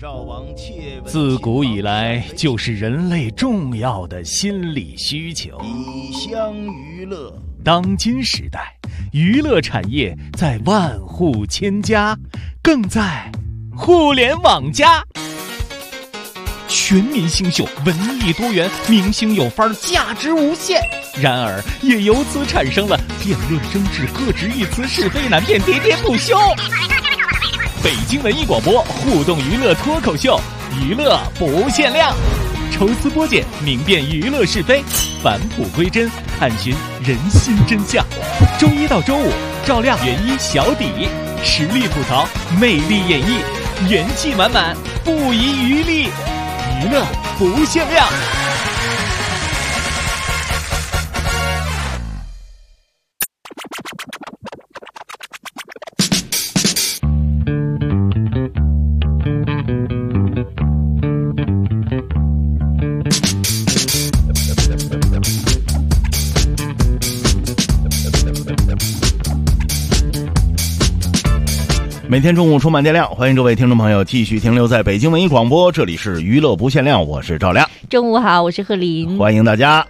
自古以来就是人类重要的心理需求。 以乡娱乐。 当今时代，娱乐产业在万户千家，更在互联网加。全民新秀，文艺多元，明星有范儿，价值无限。然而，也由此产生了辩论争执、各执一词、是非难辨、喋喋不休。北京文艺广播互动娱乐脱口秀，娱乐不限量，抽丝剥茧，明辨娱乐是非，返璞归真，探寻人心真相。周一到周五，照亮原一小底，实力吐槽，魅力演绎，元气满满，不遗余力，娱乐不限量。每天中午充满电量，欢迎各位听众朋友继续停留在北京文艺广播，这里是娱乐不限量，我是赵亮。 中午好，我是贺林， 欢迎大家。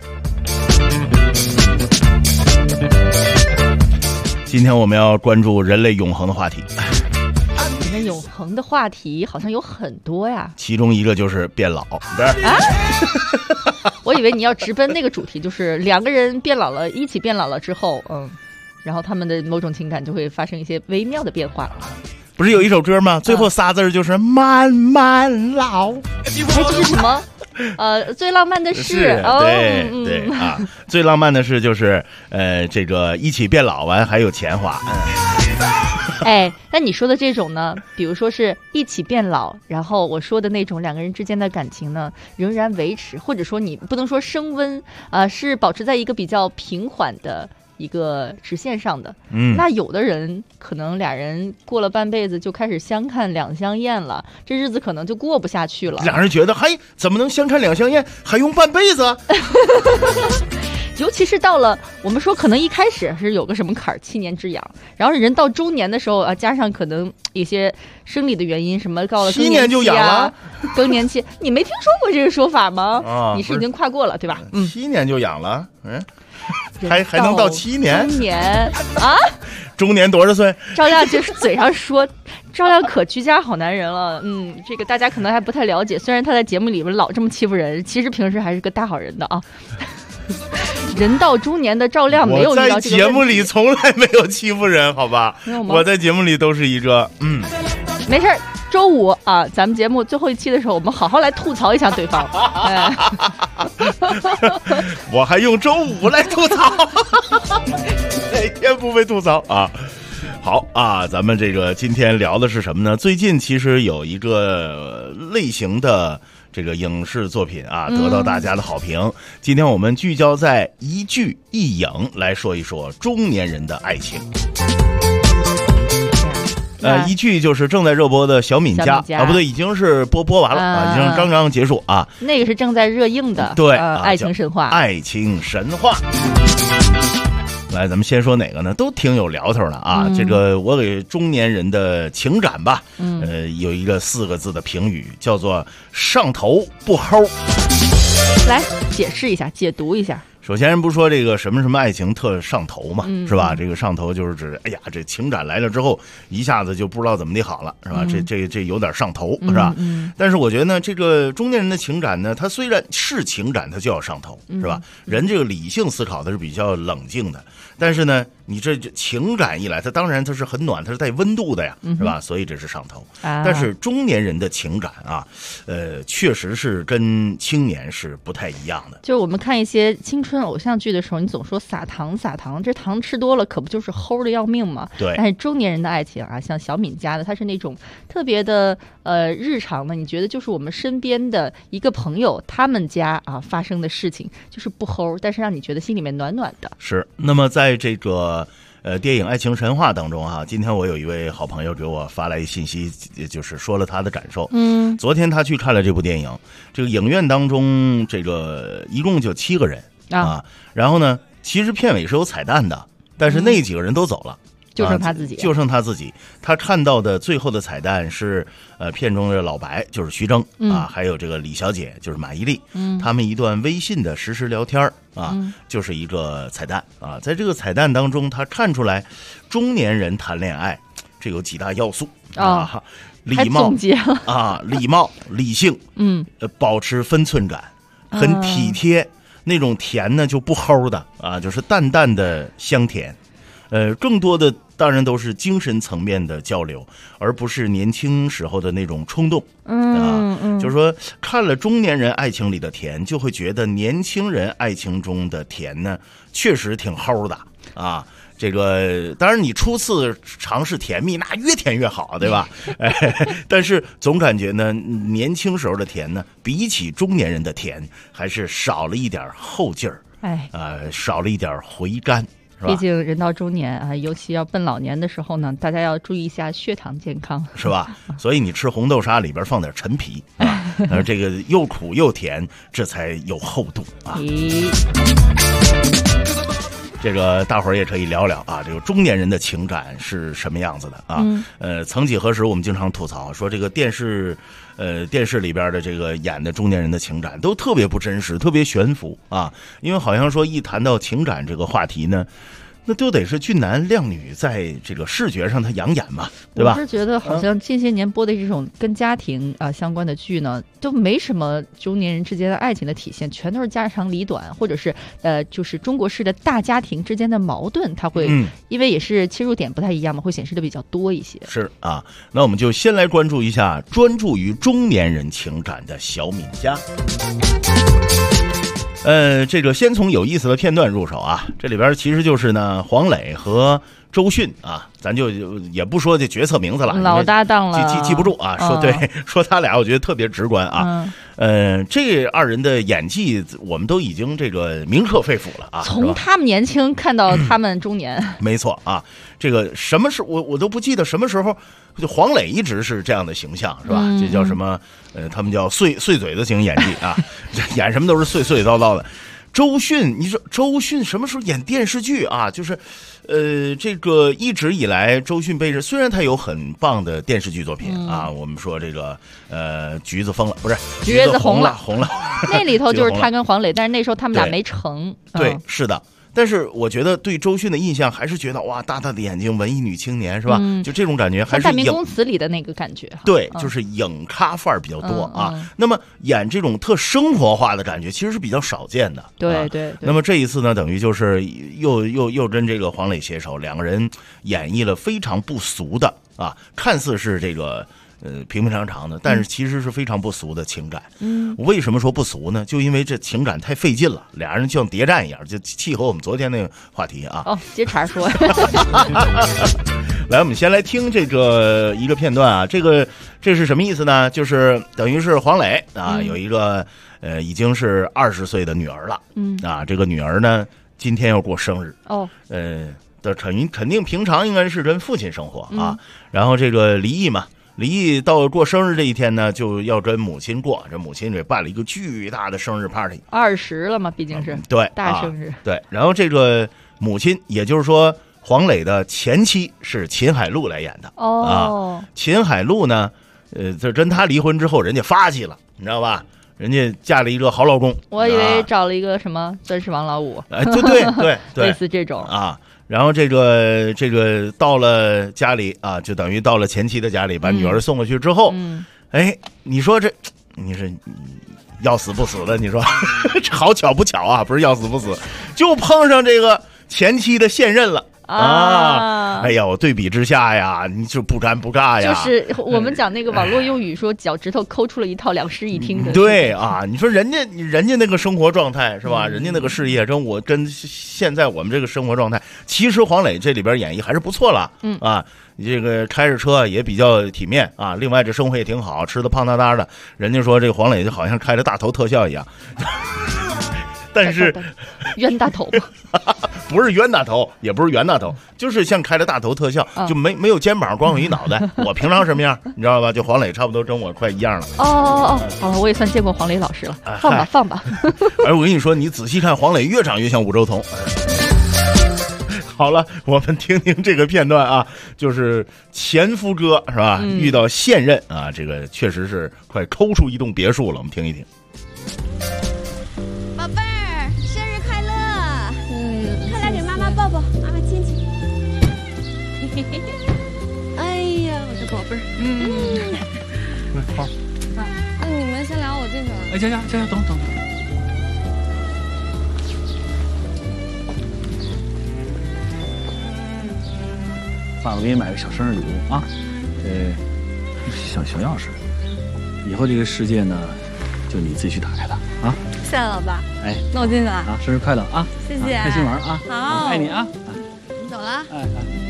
今天我们要关注人类永恒的话题。 人类永恒的话题好像有很多呀， 其中一个就是变老。 啊，我以为你要直奔那个主题，就是两个人变老了，一起变老了之后，然后他们的某种情感就会发生一些微妙的变化。 不是有一首歌吗？最后仨字就是慢慢老。 哎，这是什么？最浪漫的事。 对啊，最浪漫的事就是这个一起变老完还有钱花。 哎，那你说的这种呢，比如说是一起变老，然后我说的那种两个人之间的感情呢仍然维持，或者说你不能说升温，是保持在一个比较平缓的一个直线上的。那有的人可能俩人过了半辈子就开始相看两相厌了，这日子可能就过不下去了。 俩人觉得嘿，怎么能相看两相厌，还用半辈子？ 尤其是到了我们说可能一开始是有个什么坎儿，7年之痒，然后人到中年的时候加上可能一些生理的原因，什么到了更年期 7年就痒了， 更年期，你没听说过这个说法吗？你是已经跨过了对吧 ？7年就痒了，还能到7年？ 中年啊？ 中年多少岁？ 赵亮就是嘴上说，赵亮可居家好男人了。这个大家可能还不太了解，虽然他在节目里边老这么欺负人，其实平时还是个大好人的啊。人到中年的赵亮没有遇到这个问题。 我在节目里从来没有欺负人，好吧？我在节目里都是一个没事。周五啊，咱们节目最后一期的时候，我们好好来吐槽一下对方。 我还用周五来吐槽，哪天不被吐槽啊？好啊，咱们这个今天聊的是什么呢？最近其实有一个类型的这个影视作品啊，得到大家的好评。今天我们聚焦在一剧一影来说一说中年人的爱情。一剧就是正在热播的小敏家啊，不对，已经是播完了啊，已经刚刚结束啊。 那个是正在热映的， 对， 爱情神话， 爱情神话。来，咱们先说哪个呢？都挺有聊头的啊。这个我给中年人的情感吧，有一个4个字的评语，叫做上头不齁。 来解释一下，解读一下。 首先人不说这个什么什么爱情特上头嘛，是吧？这个上头就是指，哎呀，这情感来了之后，一下子就不知道怎么的好了，是吧？这有点上头，是吧？但是我觉得呢，这个中年人的情感呢，它虽然是情感，它就要上头，是吧？人这个理性思考它是比较冷静的，但是呢，你这情感一来，它当然它是很暖，它是带温度的呀，是吧？所以这是上头。但是中年人的情感啊，确实是跟青年是不太一样的。 就是我们看一些青春偶像剧的时候，你总说撒糖撒糖，这糖吃多了可不就是齁的要命吗？ 对。 但是中年人的爱情啊，像小敏家的，它是那种特别的日常的，你觉得就是我们身边的一个朋友他们家啊发生的事情，就是不齁，但是让你觉得心里面暖暖的。 是。那么在这个电影《爱情神话》当中啊，今天我有一位好朋友给我发来一信息，就是说了他的感受。昨天他去看了这部电影，这个影院当中这个一共就7个人啊，然后呢，其实片尾是有彩蛋的，但是那几个人都走了。 就剩他自己， 就剩他自己。他看到的最后的彩蛋是，片中的老白就是徐峥啊，还有这个李小姐就是马伊琍，他们一段微信的实时聊天啊，就是一个彩蛋啊。在这个彩蛋当中，他看出来中年人谈恋爱这有几大要素啊。礼貌啊，礼貌、理性，保持分寸感，很体贴，那种甜呢就不齁的啊，就是淡淡的香甜，更多的当然都是精神层面的交流，而不是年轻时候的那种冲动，就是说看了中年人爱情里的甜，就会觉得年轻人爱情中的甜呢，确实挺齁的啊。这个当然，你初次尝试甜蜜，那越甜越好，对吧？但是总感觉呢，年轻时候的甜呢，比起中年人的甜，还是少了一点后劲儿，少了一点回甘。 毕竟人到中年啊，尤其要奔老年的时候呢，大家要注意一下血糖健康， 是吧？所以你吃红豆沙里边放点陈皮啊，这个又苦又甜，这才有厚度啊。这个大伙儿也可以聊聊啊，这个中年人的情感是什么样子的啊？曾几何时，我们经常吐槽说，这个电视里边的这个演的中年人的情感都特别不真实，特别悬浮啊。因为好像说一谈到情感这个话题呢，那都得是俊男靓女在这个视觉上他养眼嘛，对吧？ 我是觉得好像近些年播的这种跟家庭相关的剧呢，都没什么中年人之间的爱情的体现，全都是家长里短，或者是就是中国式的大家庭之间的矛盾，它会因为也是切入点不太一样嘛，会显示的比较多一些。 是啊，那我们就先来关注一下专注于中年人情感的小敏家。这个先从有意思的片段入手啊，这里边其实就是呢，黄磊和周迅啊，咱就也不说这角色名字了， 老搭档了， 记不住啊。说他俩，我觉得特别直观啊。这二人的演技，我们都已经这个铭刻肺腑了啊。 从他们年轻看到他们中年， 没错啊。这个什么时我都不记得什么时候，就黄磊一直是这样的形象，是吧？这叫什么？他们叫碎嘴子型演技啊，演什么都是碎叨叨的。周迅，你说周迅什么时候演电视剧啊？就是，这个一直以来，周迅虽然她有很棒的电视剧作品啊，我们说这个橘子疯了，不是橘子红了， 那里头就是她跟黄磊，但是那时候他们俩没成。 对，是的。但是我觉得对周迅的印象还是觉得哇，大大的眼睛，文艺女青年是吧？就这种感觉还是《 大明宫词》里的那个感觉。 对，就是影咖范儿比较多啊。那么演这种特生活化的感觉，其实是比较少见的。 对。 那么这一次呢，等于就是又跟这个黄磊携手，两个人演绎了非常不俗的啊，看似是这个。平常的，但是其实是非常不俗的情感。为什么说不俗呢？就因为这情感太费劲了，俩人就像谍战一样，就契合我们昨天那个话题啊。 接茬说。 来，我们先来听这个一个片段啊，这是什么意思呢？就是等于是黄磊啊，有一个已经是20岁的女儿了。啊，这个女儿呢今天要过生日。肯定平常应该是跟父亲生活啊，然后这个离异到过生日这一天呢，就要跟母亲过，这母亲给办了一个巨大的生日 party。 20了嘛，毕竟是对大生日。 对，然后这个母亲，也就是说黄磊的前妻是秦海璐来演的。秦海璐呢，这跟他离婚之后，人家发迹了，你知道吧？人家嫁了一个好老公。 我以为找了一个什么钻石王老五。 对， 类似这种啊。然后这个到了家里啊，就等于到了前妻的家里，把女儿送过去之后，你说你是要死不死的，你说好巧不巧啊？不是要死不死，就碰上这个前妻的现任了。哎呀，我对比之下呀，你就不尴不尬呀。 就是我们讲那个网络用语说，脚趾头抠出了一套两室一厅的。 对啊，你说人家那个生活状态是吧？人家那个事业跟现在我们这个生活状态，其实黄磊这里边演绎还是不错了。这个开着车也比较体面啊。另外这生活也挺好，吃的胖哒哒的。人家说这个黄磊就好像开着大头特效一样。但是冤大头不是冤大头，也不是圆大头，就是像开着大头特效，就没有肩膀，光有一脑袋。我平常什么样你知道吧？就黄磊差不多跟我快一样了。 好了，我也算见过黄磊老师了。放吧。 我跟你说，你仔细看黄磊越长越像武周彤。 好了，我们听听这个片段啊，就是前夫哥是吧？遇到现任啊，这个确实是快抠出一栋别墅了。我们听一听。 宝贝儿，生日快乐！快来给妈妈抱抱，妈妈亲亲。哎呀，我的宝贝儿。 好。 那你们先聊，我进去了。 哎，佳，等。爸爸给你买个小生日礼物啊，小钥匙，以后这个世界呢，就你自己去打开它啊。 谢谢老爸。 哎， 那我进去了啊，生日快乐啊！ 谢谢， 开心玩啊！ 好， 爱你啊！ 你走了。 哎，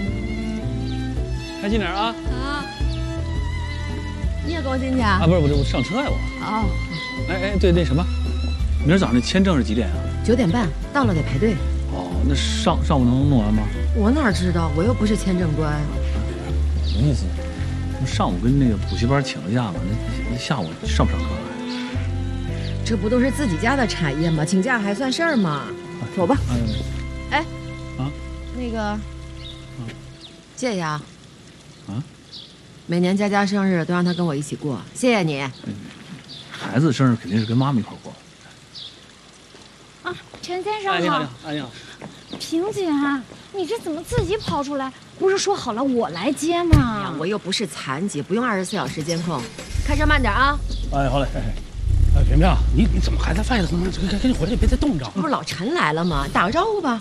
开心点啊！ 好。你也跟我进去啊？ 啊，不是，我上车呀我。 哦。 哎，对，那什么，明儿早上那签证是几点啊 ？9点半到了得排队。 哦，那上午能弄完吗？ 我哪知道，我又不是签证官。 什么意思？上午跟那个补习班请了假嘛，那下午上不上课啊？ 这不都是自己家的产业吗？请假还算事儿吗？走吧。哎， 啊， 那个，谢谢啊。 啊， 每年佳生日都让他跟我一起过，谢谢你。 孩子生日肯定是跟妈妈一块过。 啊，陈先生好。 你好。 萍姐，你这怎么自己跑出来？不是说好了我来接吗？ 我又不是残疾，不用24小时监控。开车慢点啊！ 哎，好嘞。 萍，你怎么还在外头呢？赶紧回来，别再冻着。 不是老陈来了吗？打个招呼吧。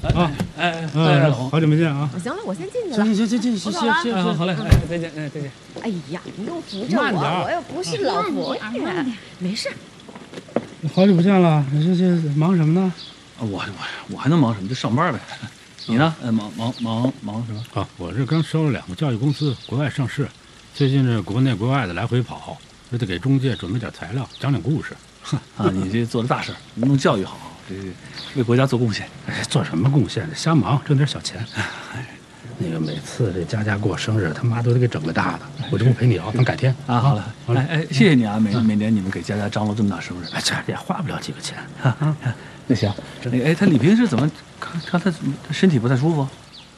好久没见啊！ 行了，我先进去了。 行， 好嘞，再见。 哎呀，你又扶着我，我又不是老佛爷。没事。 好久不见了，这忙什么呢？ 我还能忙什么？就上班呗。你呢？忙什么？ 啊，我这刚收了2个教育公司，国外上市，最近这国内国外的来回跑，这得给中介准备点材料，讲点故事。 啊，你这做的大事，能教育好，这为国家做贡献。 哎，做什么贡献？瞎忙，挣点小钱。那个每次这佳过生日，他妈都得给整个大的，我就不陪你聊，等改天啊。好了，哎，谢谢你啊，每年你们给佳张罗这么大生日， 哎，这也花不了几个钱。 那行，哎，他李萍是怎么？看他身体不太舒服。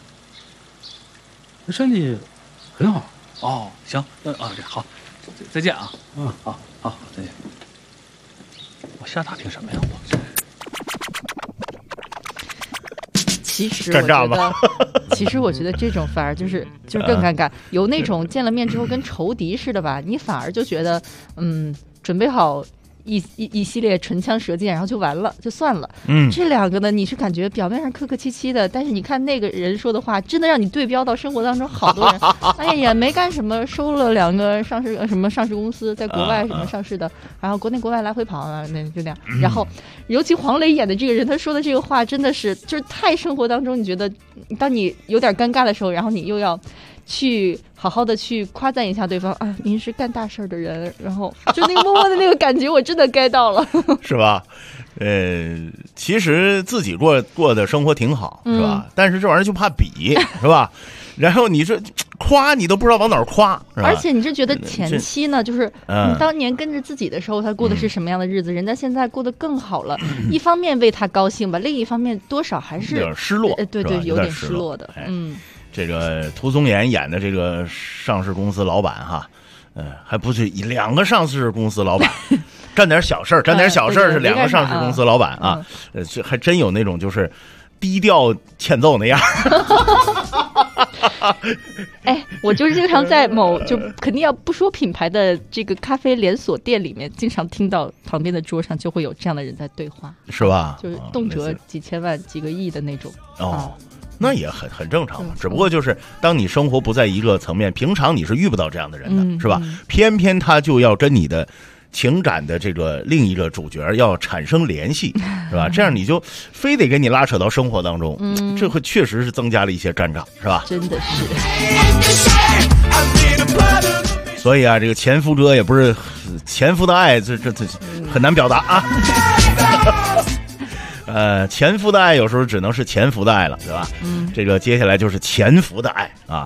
他身体很好。 哦，行，这好，再见啊。好，再见。我瞎打听什么呀？ 其实我觉得这种反而就是更尴尬，有那种见了面之后跟仇敌似的吧，你反而就觉得准备好一系列唇枪舌剑，然后就完了，就算了。这两个呢，你是感觉表面上客客气气的，但是你看那个人说的话，真的让你对标到生活当中好多人。哎呀，没干什么，收了2个上市公司，在国外什么上市的，然后国内国外来回跑啊，那就那样。然后，尤其黄磊演的这个人，他说的这个话真的是就是太生活当中，你觉得当你有点尴尬的时候，然后你又要去好好的去夸赞一下对方啊，您是干大事的人，然后就那个默默的那个感觉，我真的 get 到了， 是吧？其实自己过的生活挺好，是吧？但是这玩意儿就怕比，是吧？然后你这夸你都不知道往哪儿夸，是吧？ 而且你是觉得前期呢，就是你当年跟着自己的时候，他过的是什么样的日子？人家现在过得更好了，一方面为他高兴吧，另一方面多少还是有点失落， 对，有点失落的， 这个涂宗衍演的这个上市公司老板哈，还不是2个上市公司老板，干点小事儿，是2个上市公司老板啊，这还真有那种就是低调欠揍那样。 哎，我就是经常在就肯定要不说品牌的这个咖啡连锁店里面，经常听到旁边的桌上就会有这样的人在对话， 是吧？ 就是动辄几千万、几个亿的那种。 那也很正常嘛，只不过就是当你生活不在一个层面，平常你是遇不到这样的人的，是吧？偏偏他就要跟你的情感的这个另一个主角要产生联系，是吧？这样你就非得给你拉扯到生活当中，这会确实是增加了一些战场，是吧？ 真的是。 所以啊，这个前夫哥也不是前夫的爱，这很难表达啊。前夫的爱有时候只能是潜伏的爱了，对吧？这个接下来就是潜伏的爱啊。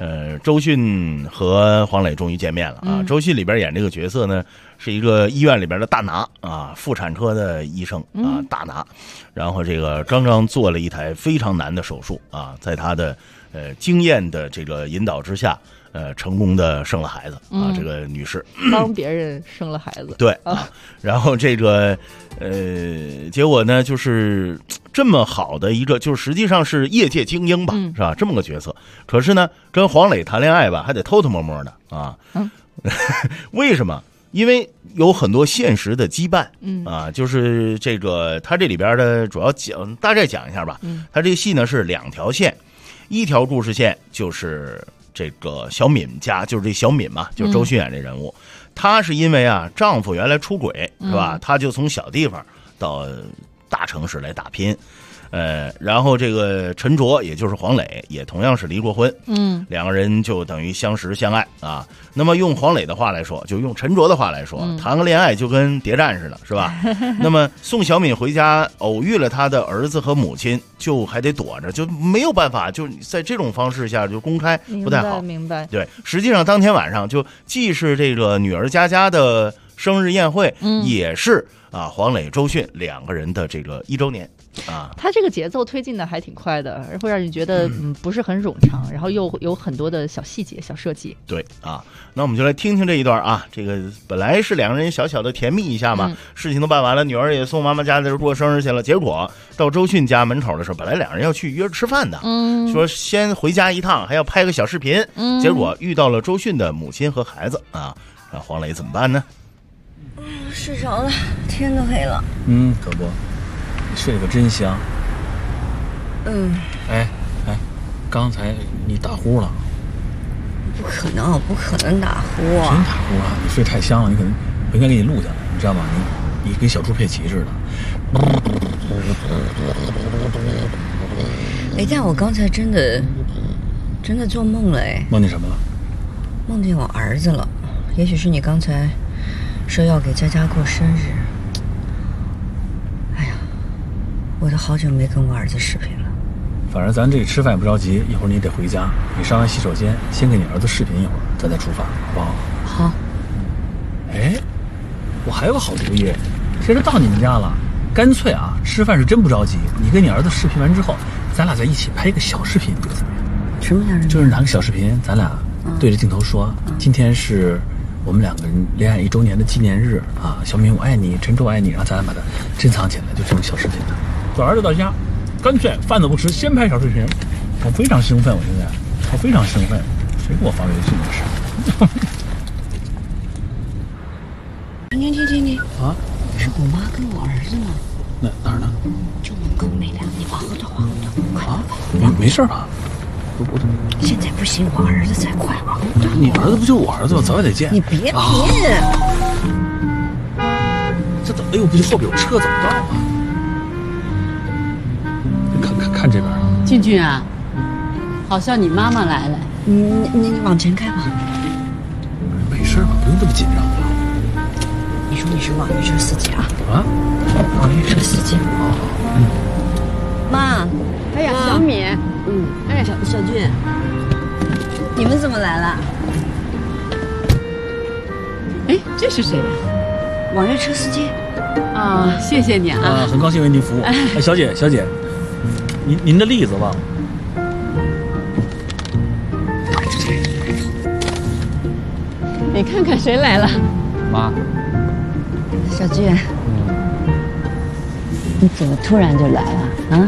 周迅和黄磊终于见面了啊。周迅里边演这个角色呢，是一个医院里边的大拿啊，妇产科的医生啊，大拿。然后这个刚刚做了一台非常难的手术啊，在他的经验的这个引导之下，成功的生了孩子啊，这个女士帮别人生了孩子， 对啊。然后这个结果呢，就是这么好的一个，就是实际上是业界精英吧，是吧？这么个角色，可是呢，跟黄磊谈恋爱吧，还得偷偷摸摸的啊。为什么？因为有很多现实的羁绊，就是这个他这里边的主要大概讲一下吧。他这个戏呢是2条线，一条故事线就是这个小敏家，就是这小敏嘛，就是周迅演这人物，她是因为啊丈夫原来出轨是吧，她就从小地方到大城市来打拼。然后这个陈卓，也就是黄磊，也同样是离过婚，两个人就等于相识相爱啊。那么用黄磊的话来说，就用陈卓的话来说，谈个恋爱就跟谍战似的，是吧？那么送小敏回家，偶遇了他的儿子和母亲，就还得躲着，就没有办法，就在这种方式下就公开不太好。 明白。 对，实际上当天晚上就既是这个女儿佳佳的生日宴会，也是啊黄磊周迅2个人的这个1周年。 他这个节奏推进的还挺快的，会让你觉得不是很冗长，然后又有很多的小细节、小设计。 对啊，那我们就来听听这一段啊。这个本来是2个人小小的甜蜜一下嘛，事情都办完了，女儿也送妈妈家过生日去了。结果到周迅家门口的时候，本来2人要去约吃饭的，说先回家一趟，还要拍个小视频。结果遇到了周迅的母亲和孩子啊，那黄磊怎么办呢？ 睡着了，天都黑了。 可不。睡得可真香。哎，刚才你打呼了？ 不可能，不可能打呼。 真打呼啊！你睡太香了，你可能不应该给你录下来，你知道吗？你跟小猪佩奇似的。 哎，但我刚才真的做梦了哎。 梦见什么了？ 梦见我儿子了。也许是你刚才说要给佳佳过生日。我都好久没跟我儿子视频了。 反正咱这吃饭也不着急，一会儿你得回家，你上完洗手间，先跟你儿子视频一会儿，咱再出发，好不好？ 好。 哎，我还有个好主意，这都到你们家了，干脆啊，吃饭是真不着急，你跟你儿子视频完之后，咱俩再一起拍一个小视频，你觉得怎么样？ 什么样的？ 就是拿个小视频，咱俩对着镜头说，今天是我们2个人恋爱1周年的纪念日啊，小敏我爱你，陈卓爱你，然后咱俩把它珍藏起来，就这种小视频的。等儿子到家，干脆饭都不吃，先拍小视频。我非常兴奋，我非常兴奋。谁给我发微信的事？ 停啊！ 是我妈跟我儿子呢。 哪儿呢？ 就门口那辆，你往后头，快啊！没事吧？我现在不行，我儿子才快，往后头。 你儿子不就是我儿子吗？早晚得见。 你别这怎么？哎呦，不就后边有车怎么到啊？看这边， 俊俊啊，好像你妈妈来了。 你往前开吧。 没事吧？不用这么紧张吧？ 你说你是网约车司机啊？ 网约车司机。妈， 哎呀，小敏， 哎，小俊，你们怎么来了？ 哎，这是谁呀？ 网约车司机。 啊，谢谢你啊！ 很高兴为您服务。哎，小姐，您的栗子忘了。 你看看谁来了？ 妈。 小俊，你怎么突然就来了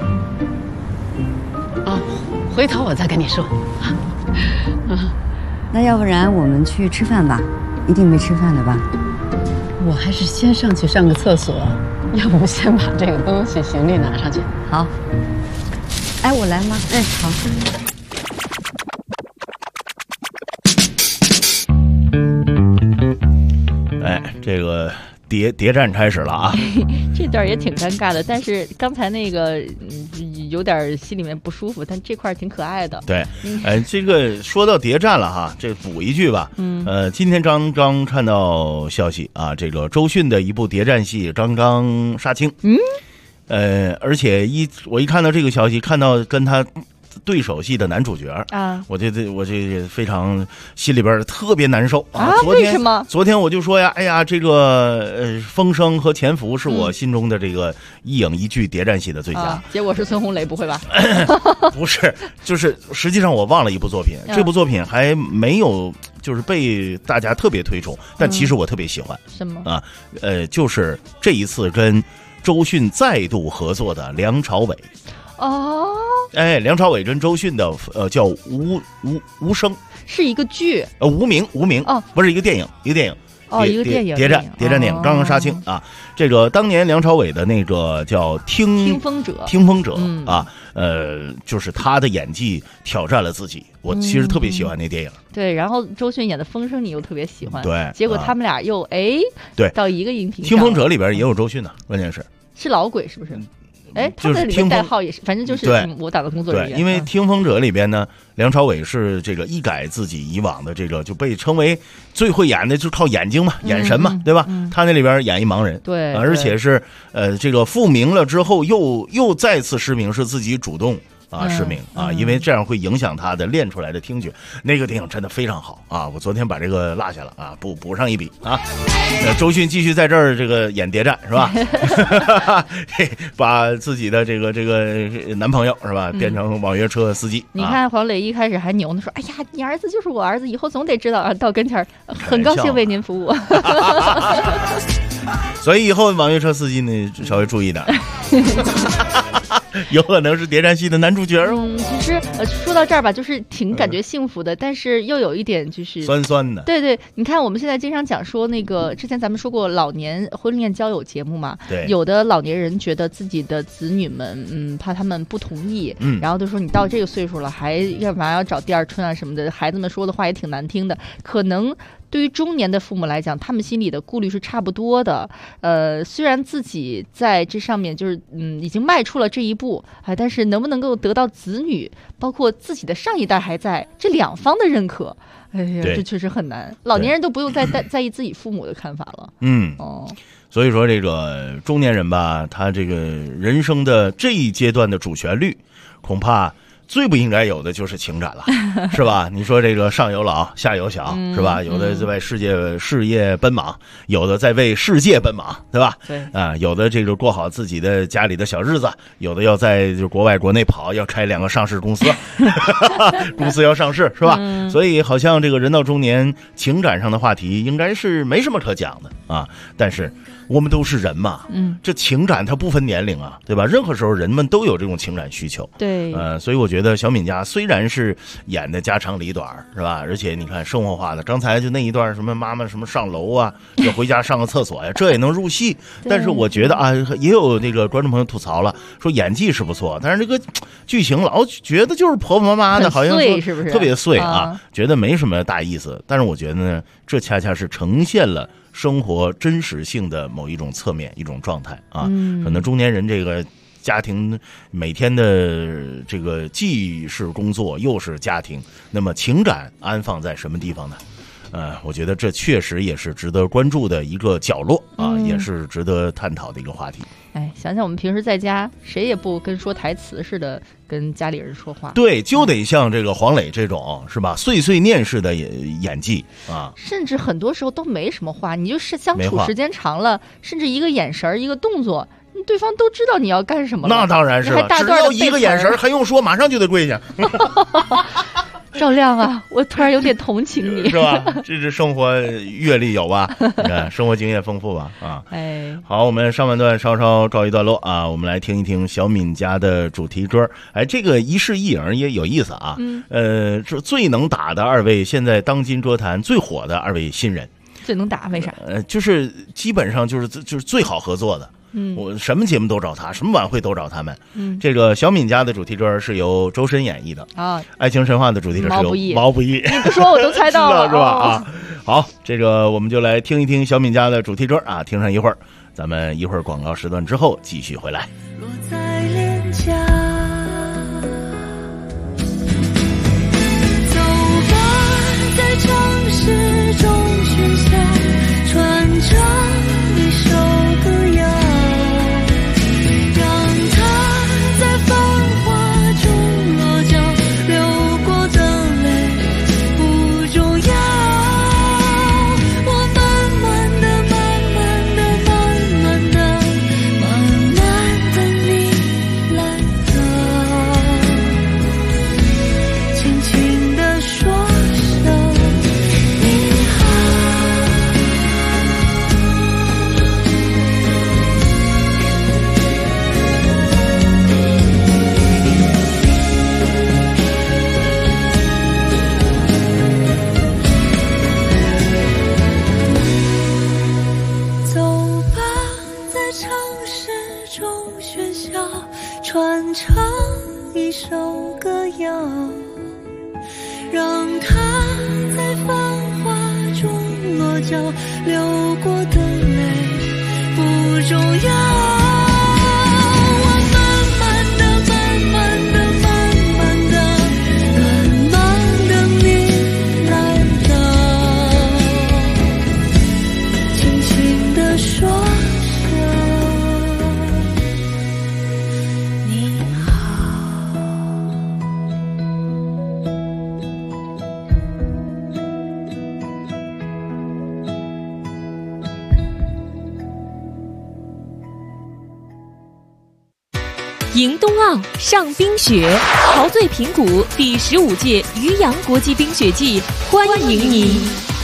啊？ 回头我再跟你说。 那要不然我们去吃饭吧？一定没吃饭的吧？ 我还是先上去上个厕所，要不先把这个东西行李拿上去。 好。哎，我来吗？ 哎，好。 哎，这个谍战开始了啊！ 这段也挺尴尬的，但是刚才那个有点心里面不舒服，但这块挺可爱的。 对，这个说到谍战了哈，这补一句吧。今天刚刚看到消息啊，这个周迅的一部谍战戏刚刚杀青。而且我一看到这个消息，看到跟他对手戏的男主角啊，我这非常心里边特别难受啊。 为什么？ 昨天我就说呀，哎呀，这个风声和潜伏是我心中的这个一影一剧谍战戏的最佳。 结果是孙红雷，不会吧？ 不是，就是实际上我忘了一部作品，这部作品还没有就是被大家特别推崇，但其实我特别喜欢。 什么啊？就是这一次跟周迅再度合作的梁朝伟。 哦， 哎，梁朝伟跟周迅的叫无声， 是一个剧。 无名哦，不是一个电影，一个电影。 哦，一个电影， 谍战电影刚刚杀青啊！这个当年梁朝伟的那个叫听风者啊，就是他的演技挑战了自己，我其实特别喜欢那电影。 对，然后周迅演的风声你又特别喜欢， 对， 结果他们俩又对到一个荧屏上。 听风者里边也有周迅的，关键是老鬼是不是？他们里面代号也是，反正就是我党的工作人员。 对，因为《听风者》里边呢，梁朝伟是这个一改自己以往的这个，就被称为最会演的，就靠眼睛嘛，眼神嘛，对吧？他那里边演一盲人， 对， 而且是这个复明了之后又再次失明，是自己主动。失明啊，因为这样会影响他的练出来的听觉。那个电影真的非常好啊！我昨天把这个落下了啊，补上一笔啊。周迅继续在这儿这个演谍战是吧？把自己的这个男朋友是吧变成网约车司机。 你看黄磊一开始还牛呢，说哎呀，你儿子就是我儿子，以后总得知道啊。到跟前很高兴为您服务。 所以以后网约车司机呢稍微注意点。有可能是谍战戏的男主角其实说到这儿吧，就是挺感觉幸福的，但是又有一点就是酸酸的。 对对，你看我们现在经常讲说那个之前咱们说过老年婚恋交友节目嘛， 对， 有的老年人觉得自己的子女们怕他们不同意，然后就说你到这个岁数了还要嘛要找第二春啊什么的，孩子们说的话也挺难听的，可能对于中年的父母来讲，他们心里的顾虑是差不多的。虽然自己在这上面就是已经迈出了这一步，但是能不能够得到子女，包括自己的上一代还在这两方的认可，哎呀，这确实很难。老年人都不用再在意自己父母的看法了。 所以说这个中年人吧，他这个人生的这一阶段的主旋律，恐怕最不应该有的就是情感了，是吧？你说这个上有老下有小，是吧？有的在为事业奔忙，有的在为世界奔忙，对吧？ 对啊，有的这个过好自己的家里的小日子，有的要在就国外国内跑，要开2个上市公司，公司要上市，是吧？所以好像这个人到中年，情感上的话题应该是没什么可讲的啊。但是我们都是人嘛，这情感它不分年龄啊，对吧？任何时候人们都有这种情感需求， 对， 所以我觉得小敏家虽然是演的家长里短，是吧？而且你看生活化的，刚才就那一段什么妈妈什么上楼啊，要回家上个厕所呀，这也能入戏。但是我觉得啊，也有那个观众朋友吐槽了，说演技是不错，但是这个剧情老觉得就是婆婆妈妈的，好像是不是特别碎啊，觉得没什么大意思。但是我觉得呢，这恰恰是呈现了生活真实性的某一种侧面，一种状态啊。可能中年人这个家庭每天的这个既是工作又是家庭，那么情感安放在什么地方呢？我觉得这确实也是值得关注的一个角落啊，也是值得探讨的一个话题。 哎，想想我们平时在家，谁也不跟说台词似的跟家里人说话， 对，就得像这个黄磊这种是吧，碎碎念式的演技啊， 甚至很多时候都没什么话，你就是相处时间长了，甚至一个眼神一个动作，对方都知道你要干什么了。 那当然是了，只要一个眼神还用说，马上就得跪下。 赵亮啊，我突然有点同情你， 是吧？这是生活阅历有吧？你看生活经验丰富吧？啊， 哎， 好，我们上半段稍稍告一段落啊，我们来听一听小敏家的主题歌。哎，这个一式一影也有意思啊。这最能打的二位，现在当今歌坛最火的二位新人。 最能打为啥？ 就是基本上就是最好合作的。我什么节目都找他，什么晚会都找他们。这个小敏家的主题歌是由周深演绎的啊，爱情神话的主题歌是由毛不易。 你不说我都猜到了， 是吧？啊，好，这个我们就来听一听小敏家的主题歌啊，听上一会儿，咱们一会儿广告时段之后继续回来。 落在脸颊，走吧，在城市中寻下，穿着一首歌谣。让它在繁华中落脚， 唱一首歌谣，让它在繁华中落脚，流过的泪不重要。 迎冬奥，上冰雪，陶醉平谷第15届渔阳国际冰雪季，欢迎您！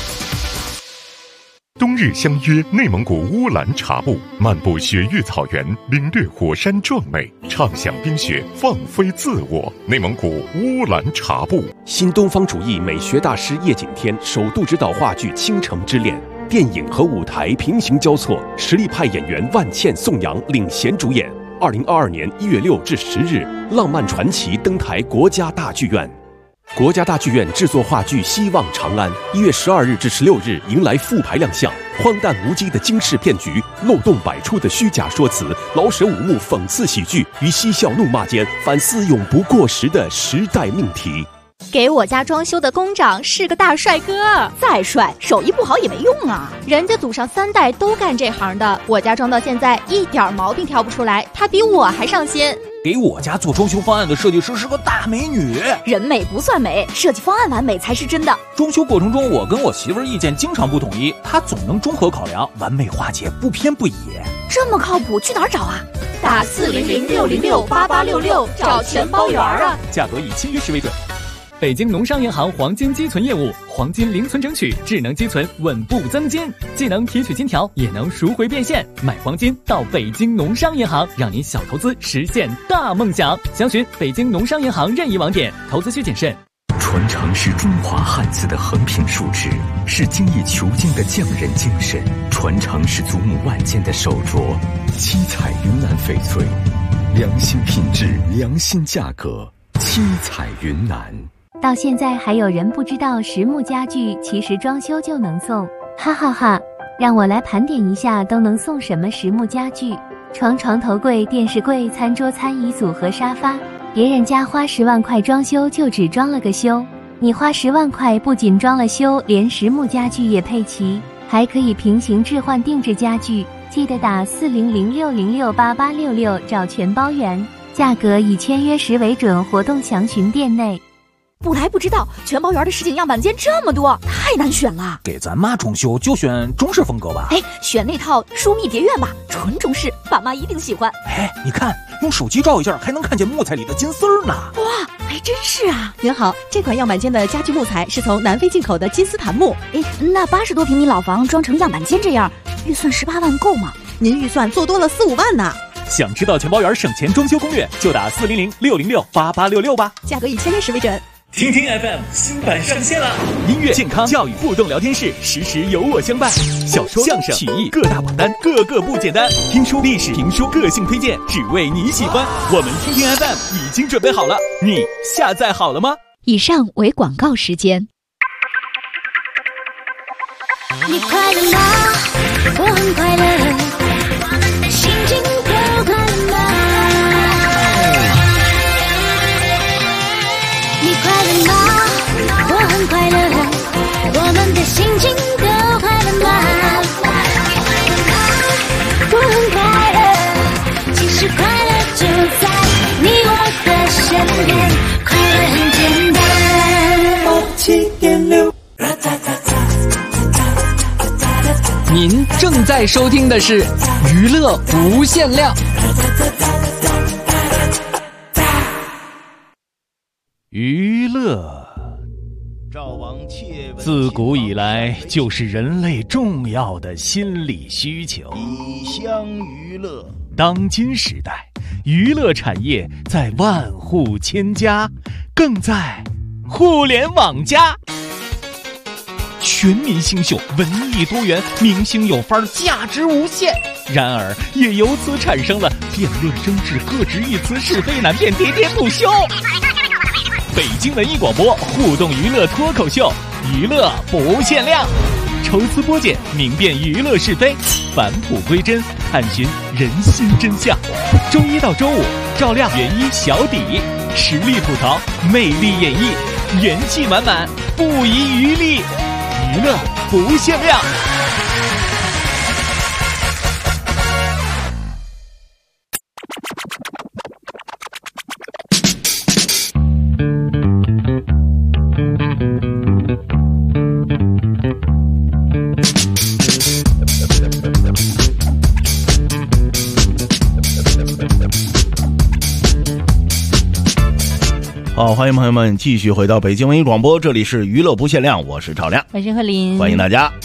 冬日相约内蒙古乌兰察布，漫步雪域草原，领略火山壮美，畅享冰雪，放飞自我。内蒙古乌兰察布， 新东方主义美学大师叶锦添首度执导话剧《倾城之恋》，电影和舞台平行交错，实力派演员万茜、宋阳领衔主演。2022年1月6至10日，浪漫传奇登台国家大剧院。国家大剧院制作话剧《希望长安》，1月12日至16日迎来复排亮相。荒诞无稽的惊世骗局，漏洞百出的虚假说辞，老舍五幕讽刺喜剧与嬉笑怒骂间反思永不过时的时代命题。 给我家装修的工长是个大帅哥，再帅手艺不好也没用啊，人家祖上3代都干这行的，我家装到现在一点毛病挑不出来，他比我还上心。 给我家做装修方案的设计师是个大美女， 人美不算美，设计方案完美才是真的。 装修过程中我跟我媳妇儿意见经常不统一，她总能综合考量，完美化解，不偏不倚。 这么靠谱，去哪儿找啊？打400-606-8866找全包圆啊， 价格以签约时为准。北京农商银行黄金积存业务，黄金零存整取，智能积存，稳步增金，既能提取金条，也能赎回变现。买黄金到北京农商银行，让您小投资实现大梦想。详询北京农商银行任意网点，投资需谨慎。 传承是中华汉字的横平竖直，是精益求精的匠人精神；传承是祖母万间的手镯。七彩云南翡翠，良心品质，良心价格。七彩云南。 到现在还有人不知道实木家具其实装修就能送，哈哈哈！让我来盘点一下都能送什么实木家具：床、头柜、电视柜、餐桌、餐椅组合、沙发。别人家花10万块装修就只装了个修，你花10万块不仅装了修，连实木家具也配齐，还可以平行置换定制家具。记得打400-606-8866找全包圆，价格以签约时为准，活动详询店内。 不来不知道，全包圆的实景样板间这么多，太难选了。 给咱妈装修就选中式风格吧。 选那套疏密蝶院吧，纯中式，爸妈一定喜欢。 你看，用手机照一下，还能看见木材里的金丝儿呢。 哇，还真是啊！ 您好，这款样板间的家具木材是从南非进口的金丝檀木。 那80多平米老房装成样板间这样，预算18万够吗？ 您预算做多了4-5万呢。 想知道全包圆省钱装修攻略，就打400-606-8866吧， 价格以签约时为准。 听听 FM 新版上线了，音乐、健康、教育、互动聊天室，时时有我相伴。小说、相声、曲艺各大榜单，个个不简单。听书、历史、评书，个性推荐，只为你喜欢。我们听听 FM 已经准备好了，你下载好了吗？ 以上为广告时间。 你快乐吗？我很快乐，心情都快乐吗？你快乐吗？我很快乐，我们的心情都快乐吗？我很快乐，其实快乐就在你我的身边，快乐很简单。87.6。 您正在收听的是娱乐无限量。 娱乐自古以来就是人类重要的心理需求。 以相娱乐， 当今时代，娱乐产业在万户千家，更在互联网加。 全民星秀，文艺多元，明星有范儿，价值无限。然而，也由此产生了辩论争执、各执一词、是非难辨、喋喋不休。北京文艺广播互动娱乐脱口秀，娱乐不限量，抽丝剥茧，明辨娱乐是非，返璞归真，探寻人心真相。周一到周五，照亮原一小底，实力吐槽，魅力演绎，元气满满，不遗余力，娱乐不限量。 好，欢迎朋友们继续回到北京文艺广播，这里是娱乐不限量，我是赵亮， 我是贺林， 欢迎大家。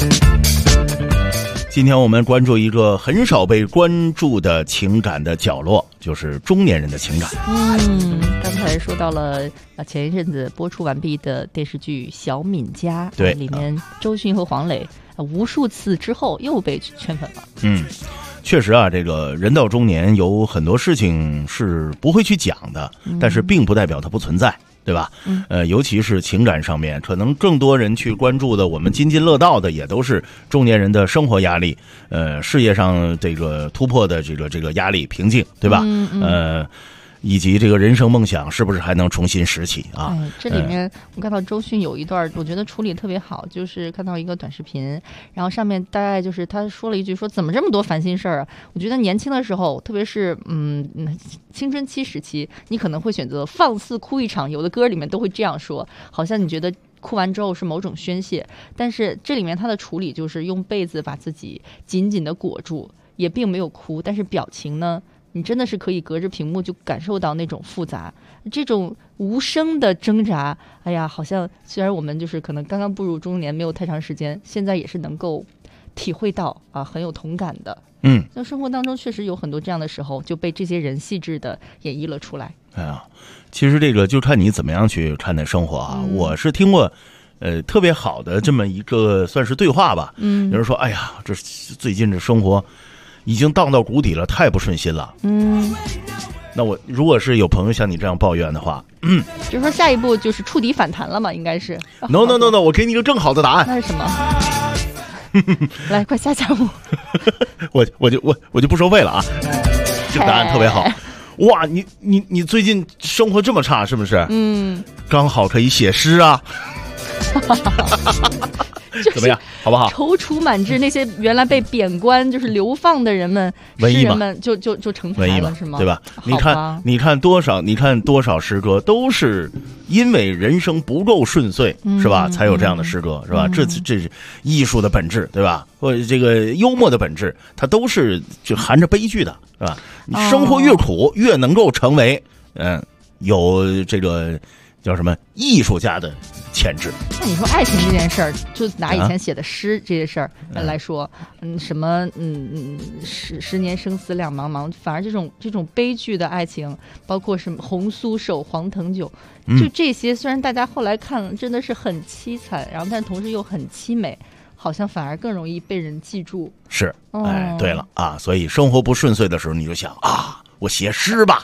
今天我们关注一个很少被关注的情感的角落，就是中年人的情感。 刚才说到了前一阵子播出完毕的电视剧《小敏家》， 对， 里面周迅和黄磊无数次之后又被圈粉了。 确实啊，这个人到中年有很多事情是不会去讲的，但是并不代表它不存在，对吧？尤其是情感上面，可能更多人去关注的，我们津津乐道的，也都是中年人的生活压力，事业上这个突破的这个压力瓶颈，对吧？以及这个人生梦想是不是还能重新拾起啊？ 这里面我看到周迅有一段，我觉得处理特别好，就是看到一个短视频，然后上面大概就是他说了一句说怎么这么多烦心事儿啊？我觉得年轻的时候，特别是青春期时期，你可能会选择放肆哭一场，有的歌里面都会这样说，好像你觉得哭完之后是某种宣泄，但是这里面他的处理就是用被子把自己紧紧的裹住，也并没有哭，但是表情呢？你真的是可以隔着屏幕就感受到那种复杂，这种无声的挣扎。哎呀，好像虽然我们就是可能刚刚步入中年，没有太长时间，现在也是能够体会到啊，很有同感的。那生活当中确实有很多这样的时候，就被这些人细致的演绎了出来。 哎呀，其实这个就看你怎么样去看待生活啊。我是听过。特别好的这么一个算是对话吧。有人说，哎呀，这最近这生活已经荡到谷底了，太不顺心了。那我如果是有朋友像你这样抱怨的话， 就是说下一步就是触底反弹了嘛，应该是。 No， 我给你一个更好的答案。 那是什么？来，快下家务。 我就不收费了啊。这个答案特别好。哇，你最近生活这么差，是不是？刚好可以写诗啊。 怎么样，好不好？ 踌躇满志，那些原来被贬官就是流放的人们，诗人们就成才了，是吗？ 对吧？你看多少诗歌都是因为人生不够顺遂，是吧？才有这样的诗歌，是吧？这是艺术的本质，对吧？或者这个幽默的本质，它都是就含着悲剧的，是吧？你生活越苦，越能够成为有这个叫什么艺术家的潜质。 那你说爱情这件事儿，就拿以前写的诗这些事儿来说，什么十年生死两茫茫，反而这种悲剧的爱情，包括什么红酥手黄藤酒，就这些，虽然大家后来看真的是很凄惨，然后但同时又很凄美，好像反而更容易被人记住。 是，对了啊，所以生活不顺遂的时候，你就想啊，我写诗吧。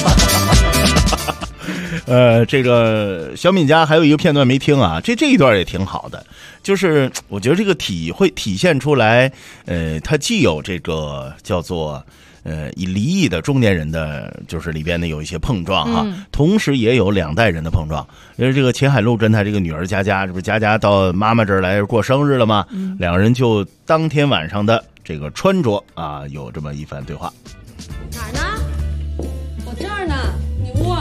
这个小敏家还有一个片段没听啊，这一段也挺好的，就是我觉得这个会体现出来，它既有这个叫做以离异的中年人的，就是里边的有一些碰撞哈，同时也有两代人的碰撞。因为这个秦海璐跟他这个女儿佳佳，这不是佳佳到妈妈这儿来过生日了吗？两个人就当天晚上的这个穿着啊，有这么一番对话。 哪儿呢？我这儿呢，你屋。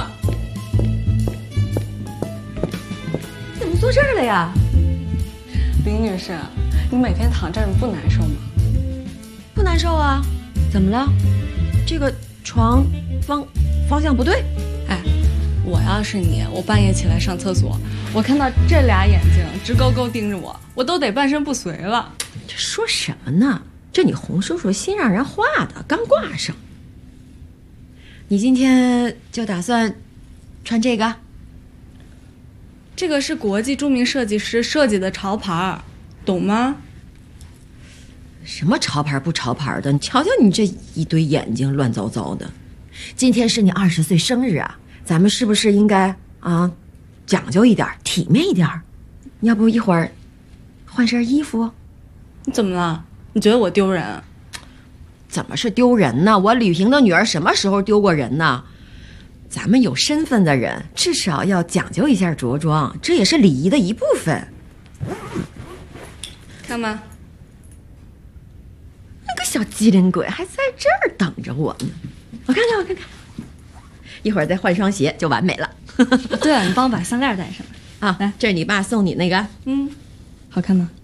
怎么坐这儿了呀？ 林女士，你每天躺这儿不难受吗？ 不难受啊。怎么了？这个床方向不对。 哎，我要是你，我半夜起来上厕所，我看到这俩眼睛直勾勾盯着我，我都得半身不遂了。 这说什么呢？这你洪叔叔新让人画的，刚挂上。你今天就打算穿这个？ 这个是国际著名设计师设计的潮牌，懂吗？ 什么潮牌不潮牌的？你瞧瞧你这一堆眼睛乱糟糟的。今天是你20岁生日啊，咱们是不是应该啊讲究一点，体面一点？要不一会儿换身衣服？ 你怎么了？你觉得我丢人？ 怎么是丢人呢？我吕萍的女儿什么时候丢过人呢？咱们有身份的人至少要讲究一下着装，这也是礼仪的一部分。 干嘛？ 那个小机灵鬼还在这儿等着我呢。我看看，一会儿再换双鞋就完美了。 对了，你帮我把项链戴上啊！来，这是你爸送你那个， 好看吗？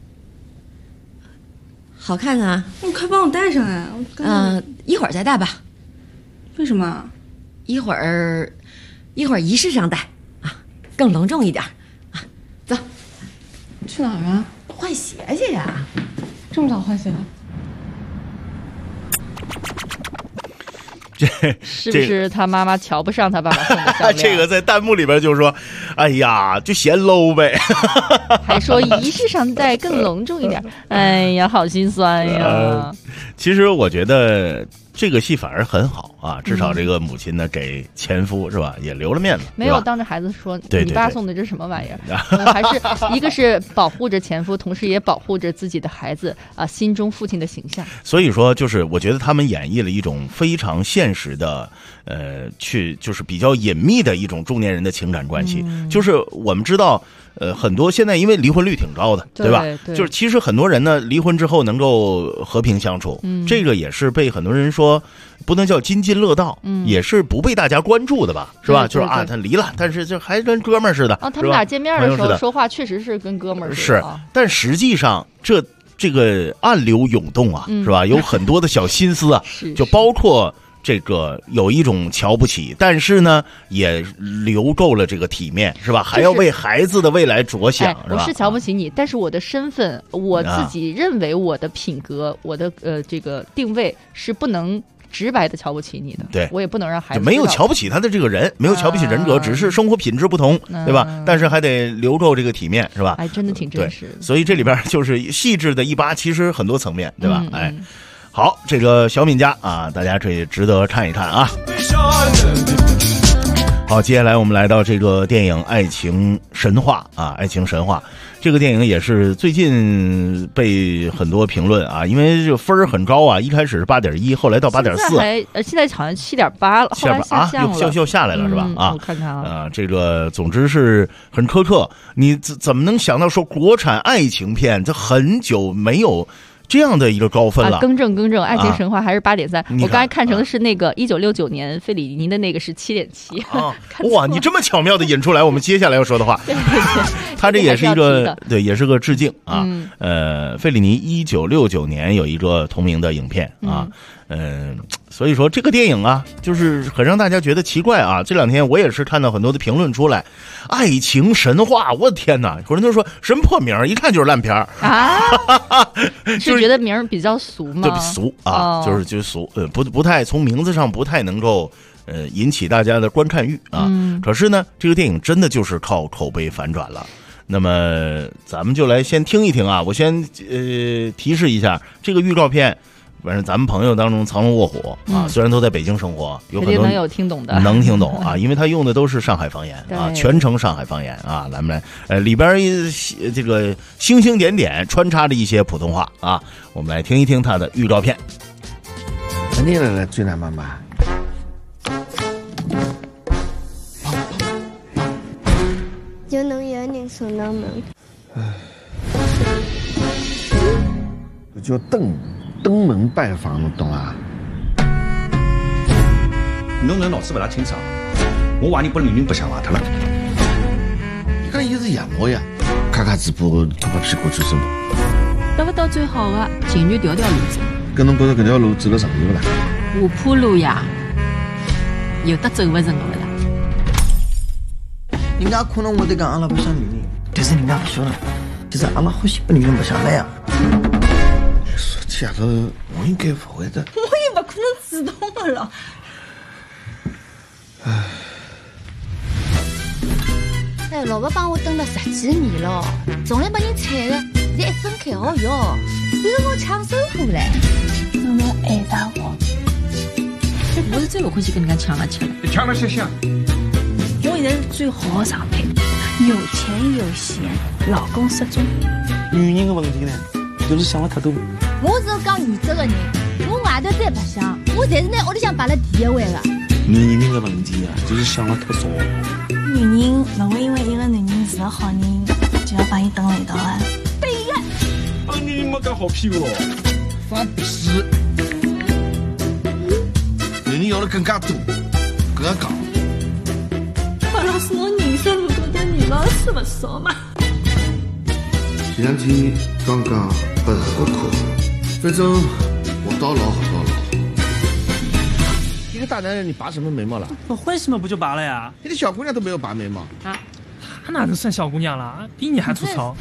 好看啊！ 你快帮我戴上呀！ 一会儿再戴吧。 为什么？ 一会儿仪式上戴啊，更隆重一点啊。走， 去哪儿啊？ 换鞋去呀！ 这么早换鞋？ 是不是他妈妈瞧不上他爸爸送的项链？ 这个在弹幕里边就说：“哎呀，就嫌 low 呗。” 还说仪式上戴更隆重一点。哎呀，好心酸呀！ 其实我觉得这个戏反而很好啊，至少这个母亲呢给前夫是吧也留了面子， 没有当着孩子说对你爸送的这是什么玩意儿，还是一个是保护着前夫，同时也保护着自己的孩子啊心中父亲的形象。 所以说，就是我觉得他们演绎了一种非常现实的，就是比较隐秘的一种中年人的情感关系。就是我们知道，很多现在因为离婚率挺高的，对吧？就是其实很多人呢，离婚之后能够和平相处，这个也是被很多人说不能叫津津乐道，也是不被大家关注的吧，是吧？就是啊，他离了，但是就还跟哥们儿似的。 他们俩见面的时候说话确实是跟哥们儿似的。 是，但实际上这个暗流涌动啊，是吧？有很多的小心思啊，就包括这个有一种瞧不起，但是呢也留够了这个体面，是吧？还要为孩子的未来着想，是吧？ 我是瞧不起你，但是我的身份，我自己认为我的品格，我的这个定位是不能直白的瞧不起你的， 对， 我也不能让孩子就没有瞧不起他的这个人，没有瞧不起人格，只是生活品质不同，对吧？但是还得留够这个体面，是吧？ 哎，真的挺真实的。 所以这里边就是细致的一扒，其实很多层面，对吧？哎，好，这个小敏家啊，大家这也值得看一看啊。好，接下来我们来到这个电影《爱情神话》啊，《爱情神话》这个电影也是最近被很多评论啊，因为这分儿很高啊，一开始是8.1，后来到8.4， 现在好像7.8了，后来下降了， 又下来了是吧？啊， 我看看啊， 这个总之是很苛刻。你怎么能想到说国产爱情片这很久没有这样的一个高分了？ 更正，《爱情神话》还是8.3。我刚才看成的是那个1969年费里尼的那个是7.7。 哇，你这么巧妙的引出来我们接下来要说的话。对，他这也是一个对，也是个致敬啊。费里尼1969年有一个同名的影片啊。所以说这个电影啊，就是很让大家觉得奇怪啊。这两天我也是看到很多的评论出来，爱情神话，我的天哪！有人都说什么破名，一看就是烂片啊。是觉得名比较俗吗？ 就俗啊，就是俗，不太从名字上不太能够引起大家的观看欲啊。可是呢，这个电影真的就是靠口碑反转了。那么咱们就来先听一听啊，我先提示一下这个预告片。反正咱们朋友当中藏龙卧虎啊，虽然都在北京生活，有很多能有听懂的， 能听懂啊，因为他用的都是上海方言啊，全程上海方言啊，来不来？里边这个星星点点穿插着一些普通话啊，我们来听一听他的预告片。 你来追男妈妈？ 有能有你所能门。 叫登门拜访，侬懂啊？ 侬能脑子不大清爽，我话你把女人白相坏脱了。 你看伊是野猫呀，咔咔嘴巴拖把屁股去什么？ 得不到最好的，情愿条条路走。 跟侬觉得搿条路走了长远不啦？ 下坡路呀，有的走不成的不啦？ 人家可能会得讲阿拉不像女人，但是人家不晓得，其实阿拉欢喜把女人白相了呀。 说起夜头，我应该不会的。 我也不可能主动的了。 哎，老婆帮我等了10几年了，从来没人睬的，现在一分开，哦哟，变成我抢手货嘞。 侬能爱上我？我是最不欢喜跟人家抢了吃了。 抢了吃香。 我现在是最好的状态，有钱有闲，老公失踪。 女人的问题呢，就是想了太多。 我是讲原则的人，我外头再白相，我才是拿屋里向摆了第一位的。 女人的问题啊，就是想了太少。 女人不会因为一个男人是个好人，就要把伊等来一道啊。 对呀。 你没干好屁股咯， 放屁！女人要的更加多，更加讲。 白老师，我人生路高头女老师不少嘛。 前两天刚刚不是个课，反正我到老好到老。一个大男人，你拔什么眉毛了？ 我欢喜嘛不就拔了呀？ 你的小姑娘都没有拔眉毛啊？她哪能算小姑娘了？比你还粗糙。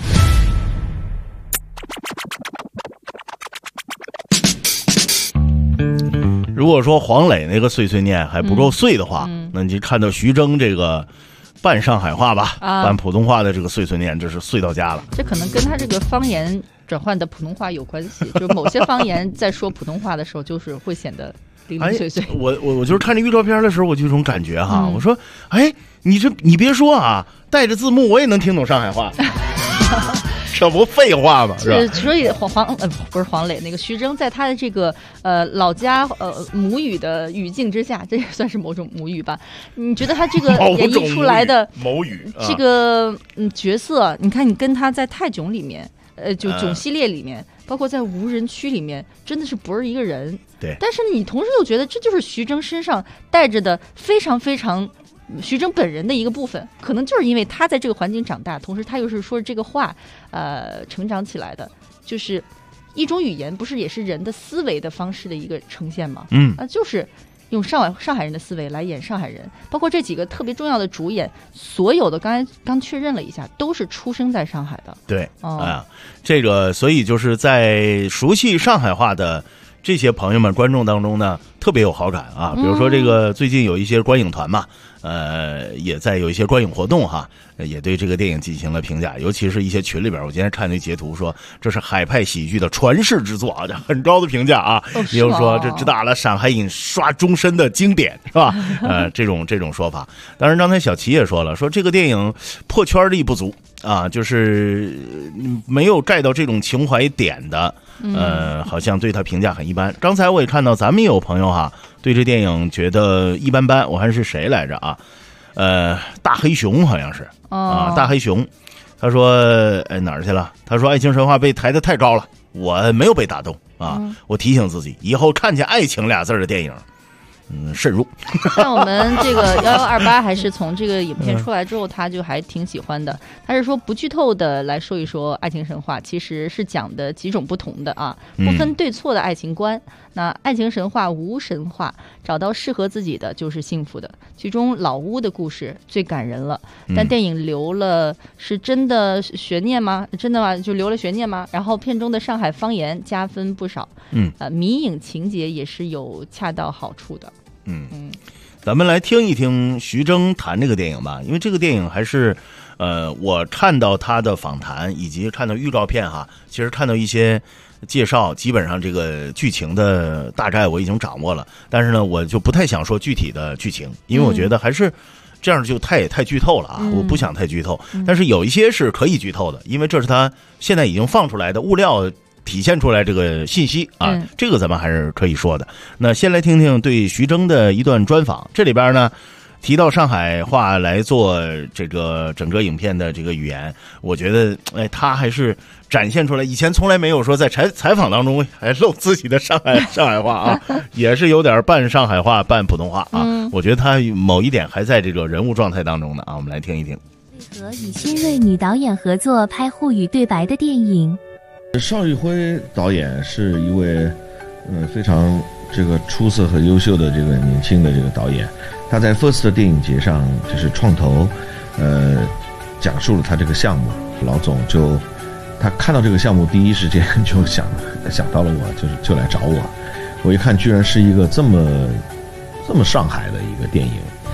如果说黄磊那个碎碎念还不够碎的话，那你就看到徐峥这个半上海话吧，半普通话的这个碎碎念，这是碎到家了。 这可能跟他这个方言转换的普通话有关系，就是某些方言在说普通话的时候，就是会显得零零碎碎。 我就是看这预告片的时候，我就有种感觉哈，我说，哎，你别说啊，带着字幕我也能听懂上海话。这不废话吗？是吧？ 所以不是黄磊，那个徐峥在他的这个老家母语的语境之下，这也算是某种母语吧？你觉得他这个演绎出来的某语这个角色，你看你跟他在泰囧里面，就囧系列里面，包括在无人区里面，真的是不是一个人。 对。 但是你同时又觉得这就是徐峥身上带着的非常非常。徐峥本人的一个部分，可能就是因为他在这个环境长大，同时他又是说这个话，成长起来的，就是一种语言，不是也是人的思维的方式的一个呈现吗？就是用上海人的思维来演上海人，包括这几个特别重要的主演，所有的刚确认了一下，都是出生在上海的。 对，这个所以就是在熟悉上海话的这些朋友们、观众当中呢，特别有好感啊。比如说这个最近有一些观影团嘛。也在有一些观影活动哈，也对这个电影进行了评价，尤其是一些群里边，我今天看那截图说这是海派喜剧的传世之作啊，很高的评价啊。比如说这只打了上海影刷终身的经典是吧？这种说法。当然刚才小齐也说了，说这个电影破圈力不足啊，就是没有盖到这种情怀点的，好像对他评价很一般。刚才我也看到咱们也有朋友哈。对这电影觉得一般般，我看是谁来着啊？大黑熊好像是啊，大黑熊，他说哪儿去了？他说爱情神话被抬得太高了，我没有被打动啊。我提醒自己，以后看见爱情俩字的电影，慎入。 但我们这个1128还是从这个影片出来之后，他就还挺喜欢的。他是说不剧透的来说一说爱情神话，其实是讲的几种不同的啊，不分对错的爱情观。那爱情神话无神话，找到适合自己的就是幸福的。其中老屋的故事最感人了，但电影留了是真的悬念吗？真的吗？就留了悬念吗？然后片中的上海方言加分不少，迷影情节也是有恰到好处的。 咱们来听一听徐峥谈这个电影吧，因为这个电影还是我看到他的访谈以及看到预告片哈，其实看到一些介绍，基本上这个剧情的大概我已经掌握了，但是呢我就不太想说具体的剧情，因为我觉得还是这样就太剧透了啊，我不想太剧透，但是有一些是可以剧透的，因为这是他现在已经放出来的物料体现出来这个信息啊，这个咱们还是可以说的。那先来听听对徐峥的一段专访，这里边呢提到上海话来做这个整个影片的这个语言，我觉得他还是展现出来以前从来没有说在采访当中还露自己的上海话啊，也是有点半上海话半普通话啊，我觉得他某一点还在这个人物状态当中呢啊，我们来听一听。 和与新锐女导演合作拍沪语对白的电影。 邵艺辉导演是一位非常这个出色和优秀的这个年轻的这个导演，他在 FIRST 电影节上就是创投讲述了他这个项目，老总就他看到这个项目第一时间就想到了我，就来找我，我一看居然是一个这么上海的一个电影，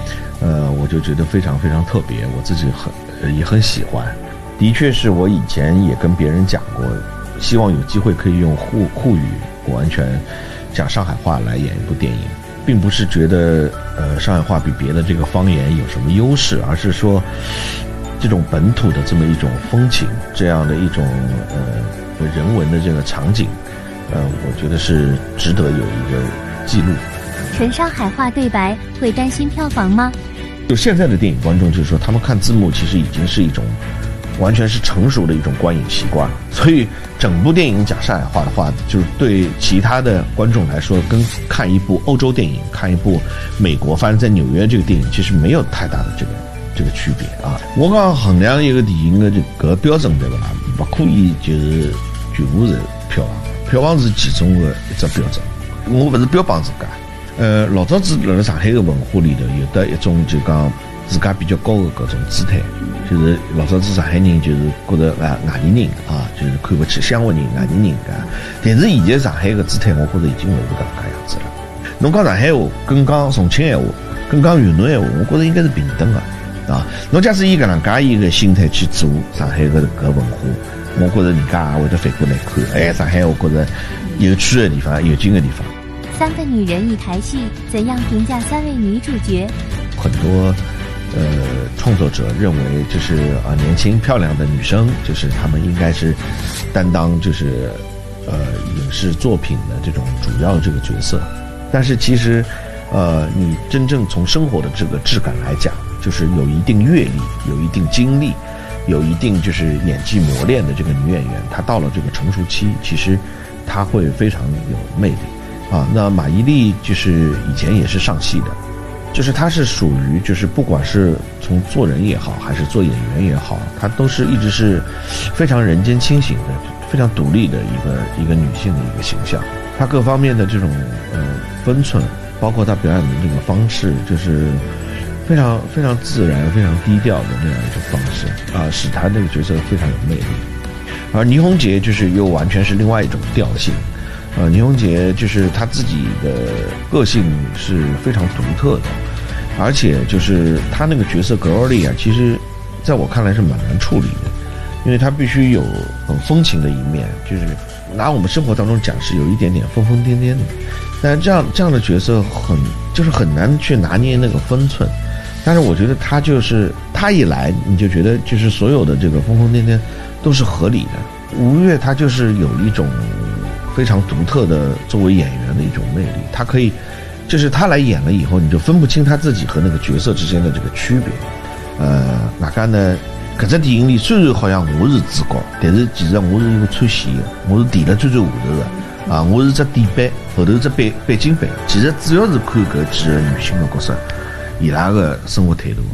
我就觉得非常非常特别，我自己也很喜欢。的确是我以前也跟别人讲过，希望有机会可以用沪语完全讲上海话来演一部电影，并不是觉得上海话比别的这个方言有什么优势，而是说这种本土的这么一种风情，这样的一种人文的这个场景，我觉得是值得有一个记录。 纯上海话对白会担心票房吗？ 就现在的电影观众，就是说他们看字幕其实已经是一种完全是成熟的一种观影习惯了，所以整部电影讲上海话的话，就是对其他的观众来说，跟看一部欧洲电影、看一部美国发生在纽约这个电影，其实没有太大的这个区别啊。我讲衡量一个电影的这个标准对吧？不可以就是全部是票房，票房是其中的一只标准。我不是标榜自家。老早子辣上海的文化里头有的一种就讲自家比较高的各种姿态，就是老早子上海人就是觉得外地人啊，就是看不起乡下人、外地人啊。但是现在上海的姿态，我觉得已经不是搿能介样子了。侬讲上海话，跟讲重庆闲话，跟讲云南闲话，我觉得应该是平等的啊。侬假使以搿能介一个心态去做上海的搿文化，我觉得人家也会得反过来看，上海我觉得有趣的地方、有劲的地方。 3个女人一台戏，怎样评价3位女主角？ 很多创作者认为，就是年轻漂亮的女生，就是她们应该是担当就是影视作品的这种主要这个角色。但是其实你真正从生活的这个质感来讲，就是有一定阅历、有一定经历、有一定就是演技磨练的这个女演员，她到了这个成熟期，其实她会非常有魅力。那马伊琍就是以前也是上戏的，就是她是属于就是不管是从做人也好，还是做演员也好，她都是一直是非常人间清醒的、非常独立的一个女性的一个形象。她各方面的这种分寸，包括她表演的这个方式，就是非常非常自然、非常低调的那样一种方式使她这个角色非常有魅力。而倪虹洁就是又完全是另外一种调性。倪虹洁就是她自己的个性是非常独特的，而且就是她那个角色格奥利其实在我看来是蛮难处理的，因为她必须有很风情的一面，就是拿我们生活当中讲是有一点点疯疯癫癫的，但是这样的角色很难去拿捏那个分寸。但是我觉得她一来，你就觉得就是所有的这个疯疯癫癫都是合理的。吴越她就是有一种非常独特的作为演员的一种魅力，他可以，就是他来演了以后，你就分不清他自己和那个角色之间的这个区别。哪个呢？搿只电影里虽然好像我是主角，但是其实我是一个穿线的，我是垫了最下头的我是只底板，后头只背景板。其实主要是看搿几个女性的角色，伊拉个生活态度。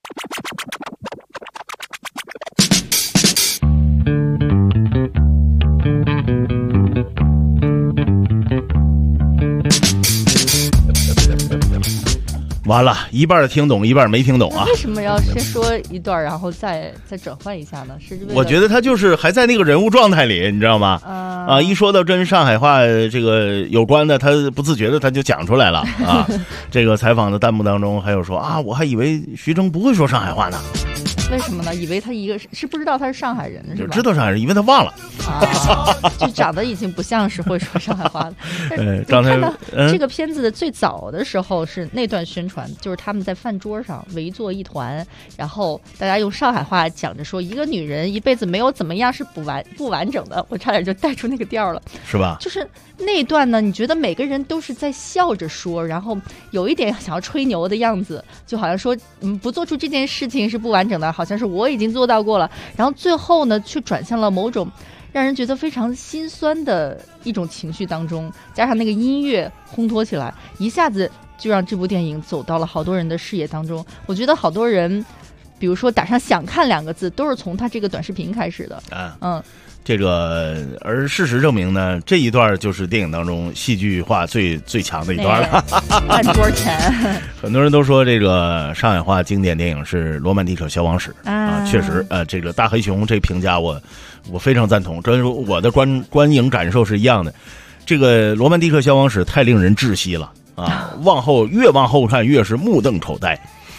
完了，一半听懂，一半没听懂啊！ 为什么要先说一段，然后再转换一下呢？是我觉得他就是还在那个人物状态里，你知道吗？一说到跟上海话这个有关的，他不自觉的他就讲出来了啊！这个采访的弹幕当中还有说我还以为徐峥不会说上海话呢。 为什么呢？以为他是不知道他是上海人，是吧？ 知道上海人，因为他忘了就长得已经不像是会说上海话的。 刚才看到这个片子的最早的时候是那段宣传，就是他们在饭桌上围坐一团，然后大家用上海话讲着说，一个女人一辈子没有怎么样是不完整的，我差点就带出那个调了， 是吧？ 就是那段呢，你觉得每个人都是在笑着说，然后有一点想要吹牛的样子，就好像说不做出这件事情是不完整的，好像是我已经做到过了，然后最后呢却转向了某种让人觉得非常心酸的一种情绪当中，加上那个音乐烘托起来，一下子就让这部电影走到了好多人的视野当中。我觉得好多人比如说打上想看2个字都是从他这个短视频开始的这个而事实证明呢，这一段就是电影当中戏剧化最强的一段了。 饭桌前很多人都说这个上海话经典电影是《罗曼蒂克消亡史》确实这个大黑熊这评价我非常赞同，跟我的观影感受是一样的。这个《罗曼蒂克消亡史》太令人窒息了越往后看越是目瞪口呆。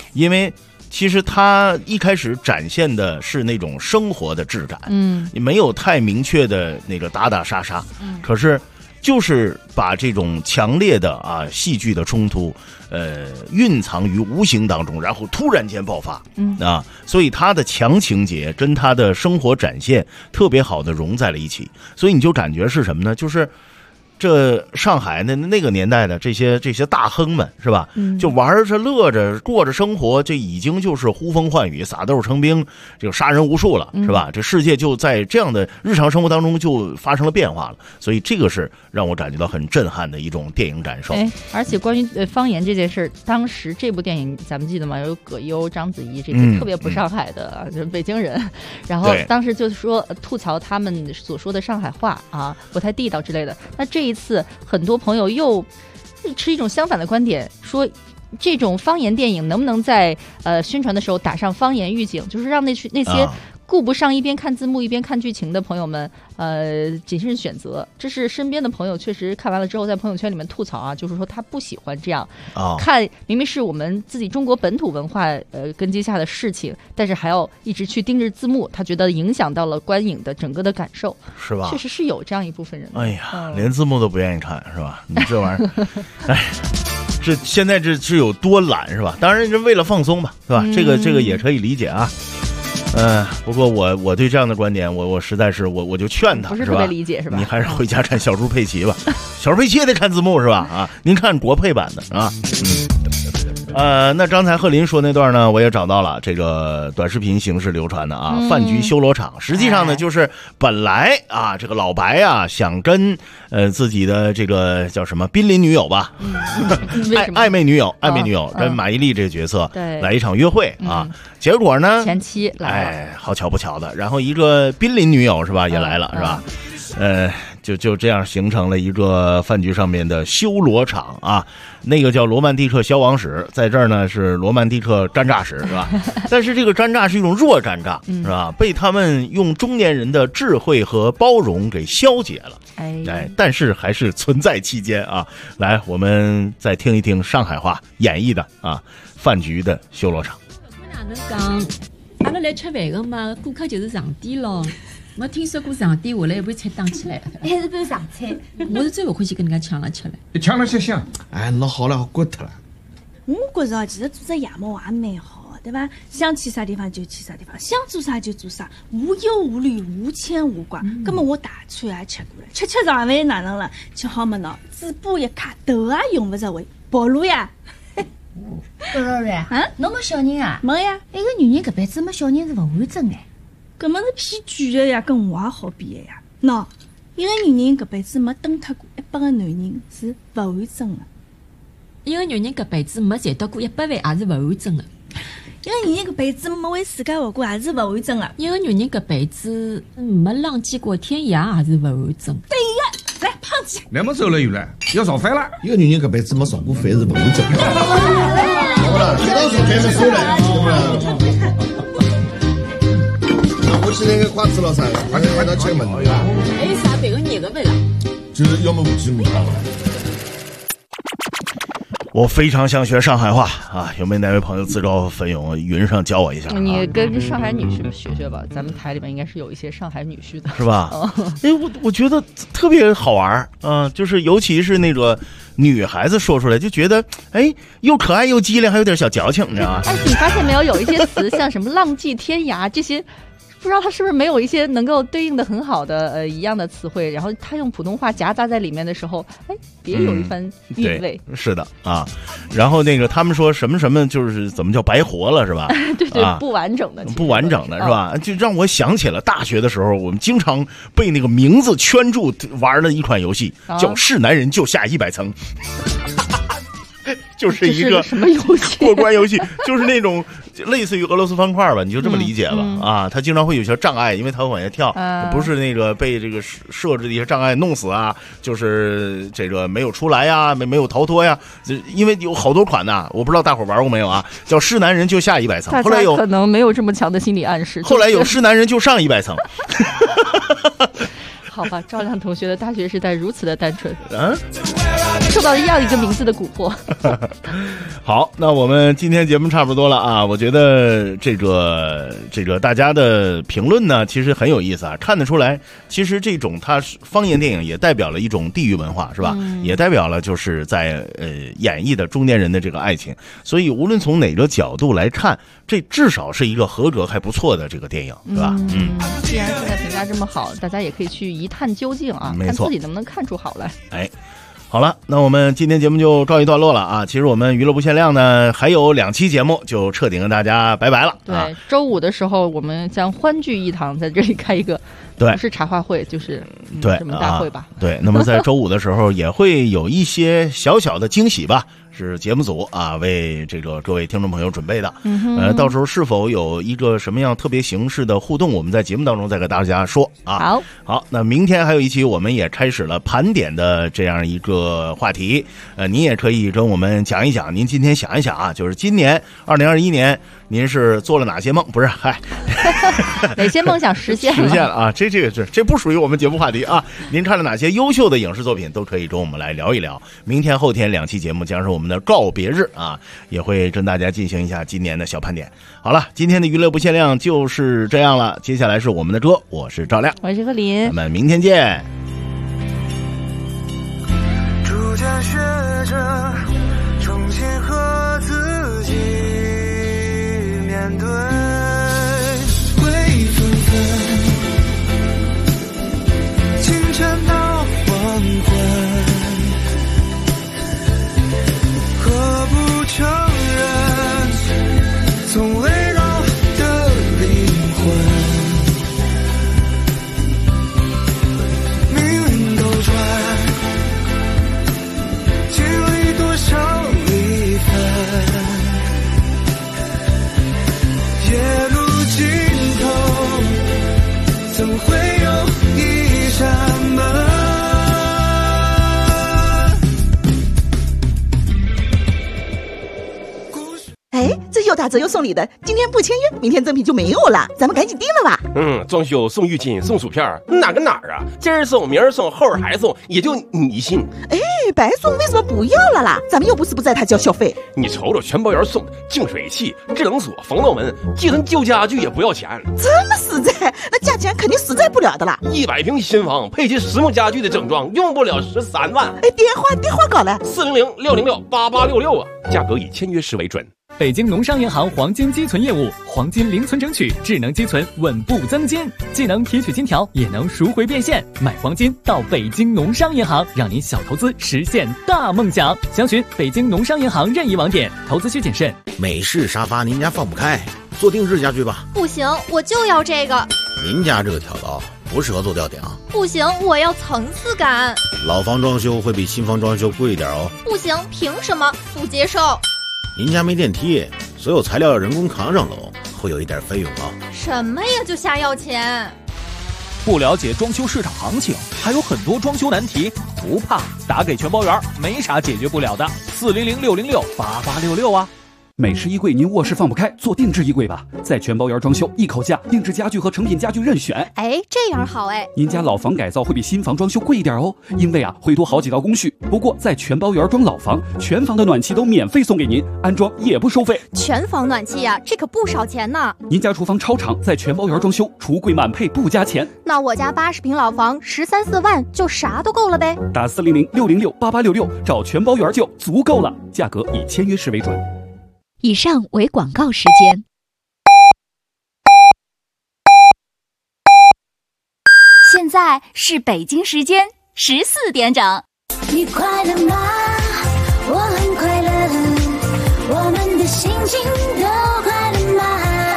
因为其实他一开始展现的是那种生活的质感，没有太明确的那个打打杀杀，可是就是把这种强烈的戏剧的冲突，蕴藏于无形当中，然后突然间爆发，所以他的强情节跟他的生活展现特别好的融在了一起，所以你就感觉是什么呢？就是这上海那个年代的这些大亨们是吧？就玩着乐着过着生活，这已经就是呼风唤雨、撒豆成兵，这个杀人无数了，是吧？这世界就在这样的日常生活当中就发生了变化了，所以这个是让我感觉到很震撼的一种电影感受。 而且关于方言这件事，当时这部电影咱们记得吗？有葛优、章子怡这些特别不上海的，就是北京人，然后当时就是说吐槽他们所说的上海话不太地道之类的。那这一次很多朋友又持一种相反的观点，说这种方言电影能不能在宣传的时候打上方言预警，就是让那些顾不上一边看字幕一边看剧情的朋友们谨慎选择。这是身边的朋友确实看完了之后在朋友圈里面吐槽就是说他不喜欢这样看，明明是我们自己中国本土文化根基下的事情，但是还要一直去盯着字幕，他觉得影响到了观影的整个的感受，是吧？确实是有这样一部分人。 哎呀，连字幕都不愿意看是吧？你这玩意儿哎，这现在这是有多懒是吧？当然是为了放松吧，是吧？这个也可以理解啊。不过我对这样的观点，我实在是我就劝他， 不是特别理解是吧？ 你还是回家看小猪佩奇吧，小猪佩奇也得看字幕是吧？您看国配版的啊。那刚才贺林说那段呢，我也找到了这个短视频形式流传的饭局修罗场。实际上呢，就是本来这个老白想跟自己的这个叫什么濒临女友吧，暧昧女友跟马伊琍这个角色来一场约会结果呢， 前妻来了， 好巧不巧的，然后一个濒临女友是吧也来了是吧？就这样形成了一个饭局上面的修罗场那个叫罗曼蒂克消亡史，在这儿呢是罗曼蒂克尴尬史是吧？但是这个尴尬是一种弱尴尬是吧？被他们用中年人的智慧和包容给消解了。但是还是存在期间来，我们再听一听上海话演绎的饭局的修罗场。 哪能讲？阿拉来吃饭的嘛，顾客就是上帝咯。没听说过上帝下来一盘菜打起来， 还是盘上菜。 我是最不欢喜跟人家抢了吃了。 一抢了吃香， 那好了，过脱了。 我觉着其实做只夜幕也蛮好，对吧？想去啥地方就去啥地方，想做啥就做啥，无忧无虑，无牵无挂。那么我大餐也吃过了，吃上饭哪能了？吃好么喏，嘴巴一卡，头也用不着回，暴露呀！ 不老瑞侬没小人啊？ 没呀， 一个女人搿辈子没小人是勿完整哎。 搿么是骗句的呀，跟我也好比的呀。喏，一个女人搿辈子没蹬脱过100个男人是勿完整的。 一个女人搿辈子没赚到过100万也是勿完整的。 一个女人搿辈子没为自家活过也是勿完整的。 一个女人搿辈子没浪迹过天涯也是勿完整的。 对呀，来胖子， 那么走了远了，要造反了。 一个女人搿辈子没造过反是勿完整的。好了，一道造反没收了。我现在应该快吃了噻，快点吃门。 还有啥别个热的不啦？ 就是要么无鸡母汤。 我非常想学上海话有没有哪位朋友自告奋勇云上教我一下？ 你跟上海女婿们学学吧，咱们台里面应该是有一些上海女婿的， 是吧？我觉得特别好玩就是尤其是那个女孩子说出来就觉得又可爱又机灵，还有点小矫情，你知道吗？ 你发现没有，有一些词像什么浪迹天涯这些。不知道他是不是没有一些能够对应的很好的一样的词汇，然后他用普通话夹杂在里面的时候，别有一番韵味。 是的然后那个他们说什么什么就是怎么叫白活了是吧？ 对不完整的， 不完整的是吧？就让我想起了大学的时候，我们经常被那个名字圈住玩的一款游戏，叫是男人就下100层。就是一个什么游戏？ 过关游戏，就是那种类似于俄罗斯方块吧，你就这么理解吧。它经常会有些障碍，因为它会往下跳，不是那个被这个设置的一些障碍弄死就是这个没有出来呀，没有逃脱呀。因为有好多款我不知道大伙玩过没有叫是男人就下100层，后来有可能没有这么强的心理暗示。 后来有是男人就上100层。 好吧，赵亮同学的大学时代如此的单纯。 受到了这样一个名字的蛊惑。 好，那我们今天节目差不多了啊。我觉得这个大家的评论呢，其实很有意思啊，看得出来，其实这种它是方言电影也代表了一种地域文化，是吧？也代表了就是在演绎的中年人的这个爱情。所以无论从哪个角度来看，这至少是一个合格还不错的这个电影，对吧？ 既然现在评价这么好，大家也可以去一探究竟啊，看自己能不能看出好来。 哎。好了，那我们今天节目就告一段落了啊。其实我们娱乐不限量呢，还有2期节目就彻底跟大家拜拜了。 对，周五的时候我们将欢聚一堂，在这里开一个， 对， 不是茶话会，就是对什么大会吧。 对，那么在周五的时候也会有一些小小的惊喜吧。是节目组啊为这个各位听众朋友准备的，到时候是否有一个什么样特别形式的互动，我们在节目当中再给大家说啊。好，那明天还有一期，我们也开始了盘点的这样一个话题，您也可以跟我们讲一讲，您今天想一想啊，就是今年2021年。您是做了哪些梦？不是， 哪些梦想实现了？ 实现了啊！这不属于我们节目话题啊！您看了哪些优秀的影视作品，都可以跟我们来聊一聊。明天、后天2期节目将是我们的告别日啊，也会跟大家进行一下今年的小盘点。好了，今天的娱乐不限量就是这样了。接下来是我们的歌，我是赵亮， 我是何林， 咱们明天见。 逐渐学着重新和自己面对灰纷纷，清晨到黄昏，何不承认从围绕的灵魂，命运斗转，经历多少离分，夜路尽头总会有一扇门。 哎，这又打折又送礼的，今天不签约，明天赠品就没有了，咱们赶紧订了吧。 装修送浴巾送薯片，哪个哪儿啊？今儿送明儿送后儿还送，也就你信。 哎，白送为什么不要了啦？咱们又不是不在他交小费。 你瞅瞅全包园送的净水器、制冷锁、防盗门，寄存旧家具也不要钱， 这么实在，那价钱肯定实在不了的啦。 100平新房配齐实木家具的整装，用不了13万。 哎，电话搞来 400-606-8866啊，价格以签约时为准。 北京农商银行黄金积存业务，黄金零存整取，智能积存，稳步增金，既能提取金条，也能赎回变现。买黄金到北京农商银行，让您小投资实现大梦想。详询北京农商银行任意网点，投资需谨慎。 美式沙发您家放不开，做定制家具吧。 不行，我就要这个。 您家这个挑高不适合做吊顶。 不行，我要层次感。 老房装修会比新房装修贵一点哦。 不行，凭什么？不接受。 您家没电梯，所有材料要人工扛上楼，会有一点费用啊。 什么呀，就瞎要钱？ 不了解装修市场行情，还有很多装修难题，不怕，打给全包园，没啥解决不了的。400-606-8866啊。 美式衣柜您卧室放不开，做定制衣柜吧，在全包园装修一口价，定制家具和成品家具任选。 哎，这样好哎。 您家老房改造会比新房装修贵一点哦，因为会多好几道工序。不过在全包园装老房，全房的暖气都免费送给您，安装也不收费。 全房暖气呀，这可不少钱呢。 您家厨房超长，在全包园装修，橱柜满配不加钱。 那我家80平老房13、14万就啥都够了呗。 打400-606-8866找全包园就足够了，价格以签约时为准。 以上为广告时间。 现在是北京时间14点整。 你快乐吗？我很快乐，我们的心情都快乐吗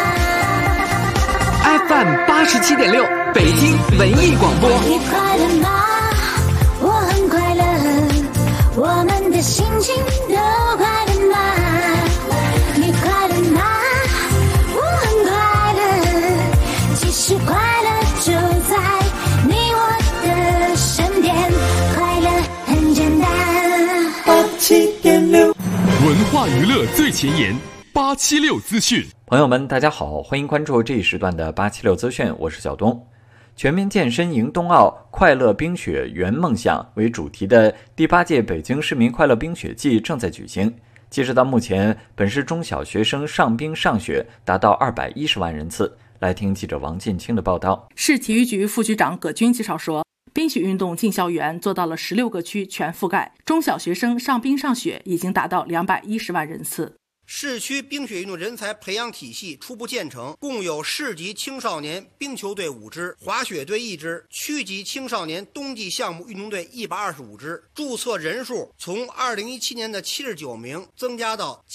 ？FM87.6，北京文艺广播。 你快乐吗？我很快乐，我们的心情都快乐吗？你快乐吗？我很快乐，其实快乐就在你我的身边，快乐很简单。87.6， 文化娱乐最前沿，876资讯。 朋友们，大家好，欢迎关注这一时段的876资讯，我是小东。 全民健身迎冬奥，快乐冰雪圆梦想为主题的第8届北京市民快乐冰雪季正在举行。截止到目前，本市中小学生上冰上雪达到210万人次。来听记者王进清的报道。 市体育局副局长葛军介绍说，冰雪运动进校园做到了16个区全覆盖，中小学生上冰上雪已经达到210万人次。 市区冰雪运动人才培养体系初步建成，共有市级青少年冰球队5支、滑雪队1支、区级青少年冬季项目运动队125支，注册人数从2017年的79名增加到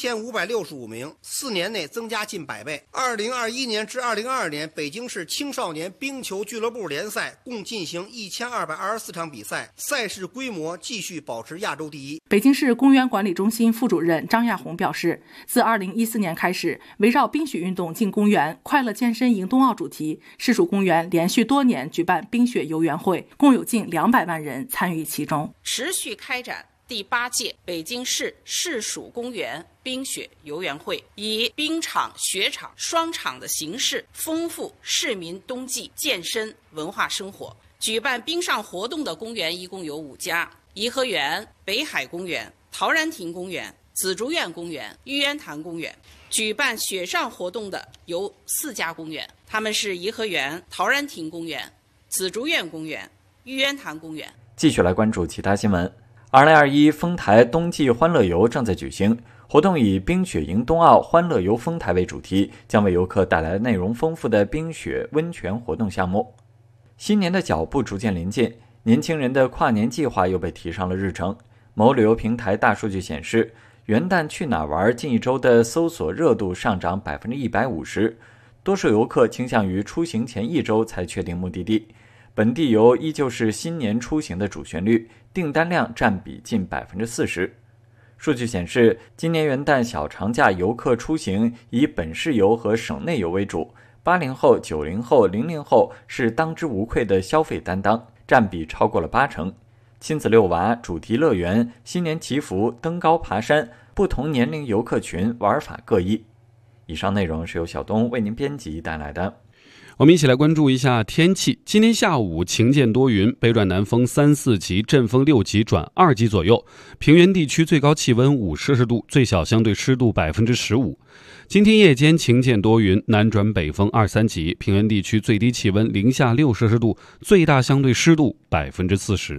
7565名，4年内增加近100倍。2021年至2022年，北京市青少年冰球俱乐部联赛共进行1224场比赛，赛事规模继续保持亚洲第一。 北京市公园管理中心副主任张亚红表示，自2014年开始，围绕冰雪运动进公园、快乐健身迎冬奥主题，市属公园连续多年举办冰雪游园会，共有近200万人参与其中。 持续开展第8届北京市市属公园冰雪游园会，以冰场、雪场双场的形式，丰富市民冬季健身文化生活。举办冰上活动的公园一共有5家：颐和园、北海公园、陶然亭公园、紫竹院公园、玉渊潭公园。举办雪上活动的有4家公园，他们是颐和园、陶然亭公园、紫竹院公园、玉渊潭公园。 继续来关注其他新闻。2021丰台冬季欢乐游正在举行，活动以冰雪迎冬奥欢乐游丰台为主题，将为游客带来内容丰富的冰雪温泉活动项目。新年的脚步逐渐临近，年轻人的跨年计划又被提上了日程。某旅游平台大数据显示，元旦去哪玩近1周的搜索热度上涨150%，多数游客倾向于出行前1周才确定目的地。本地游依旧是新年出行的主旋律，订单量占比近40%。数据显示，今年元旦小长假游客出行以本市游和省内游为主，80后、90后、00后是当之无愧的消费担当，占比超过了80%。亲子遛娃、主题乐园、新年祈福、登高爬山，不同年龄游客群玩法各异。以上内容是由小东为您编辑带来的。 我们一起来关注一下天气。今天下午晴间多云，北转南风3、4级，阵风6级转2级左右。平原地区最高气温5摄氏度，最小相对湿度15%。今天夜间晴间多云，南转北风2、3级，平原地区最低气温零下6摄氏度，最大相对湿度40%。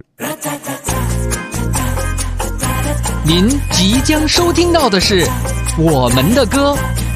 您即将收听到的是我们的歌。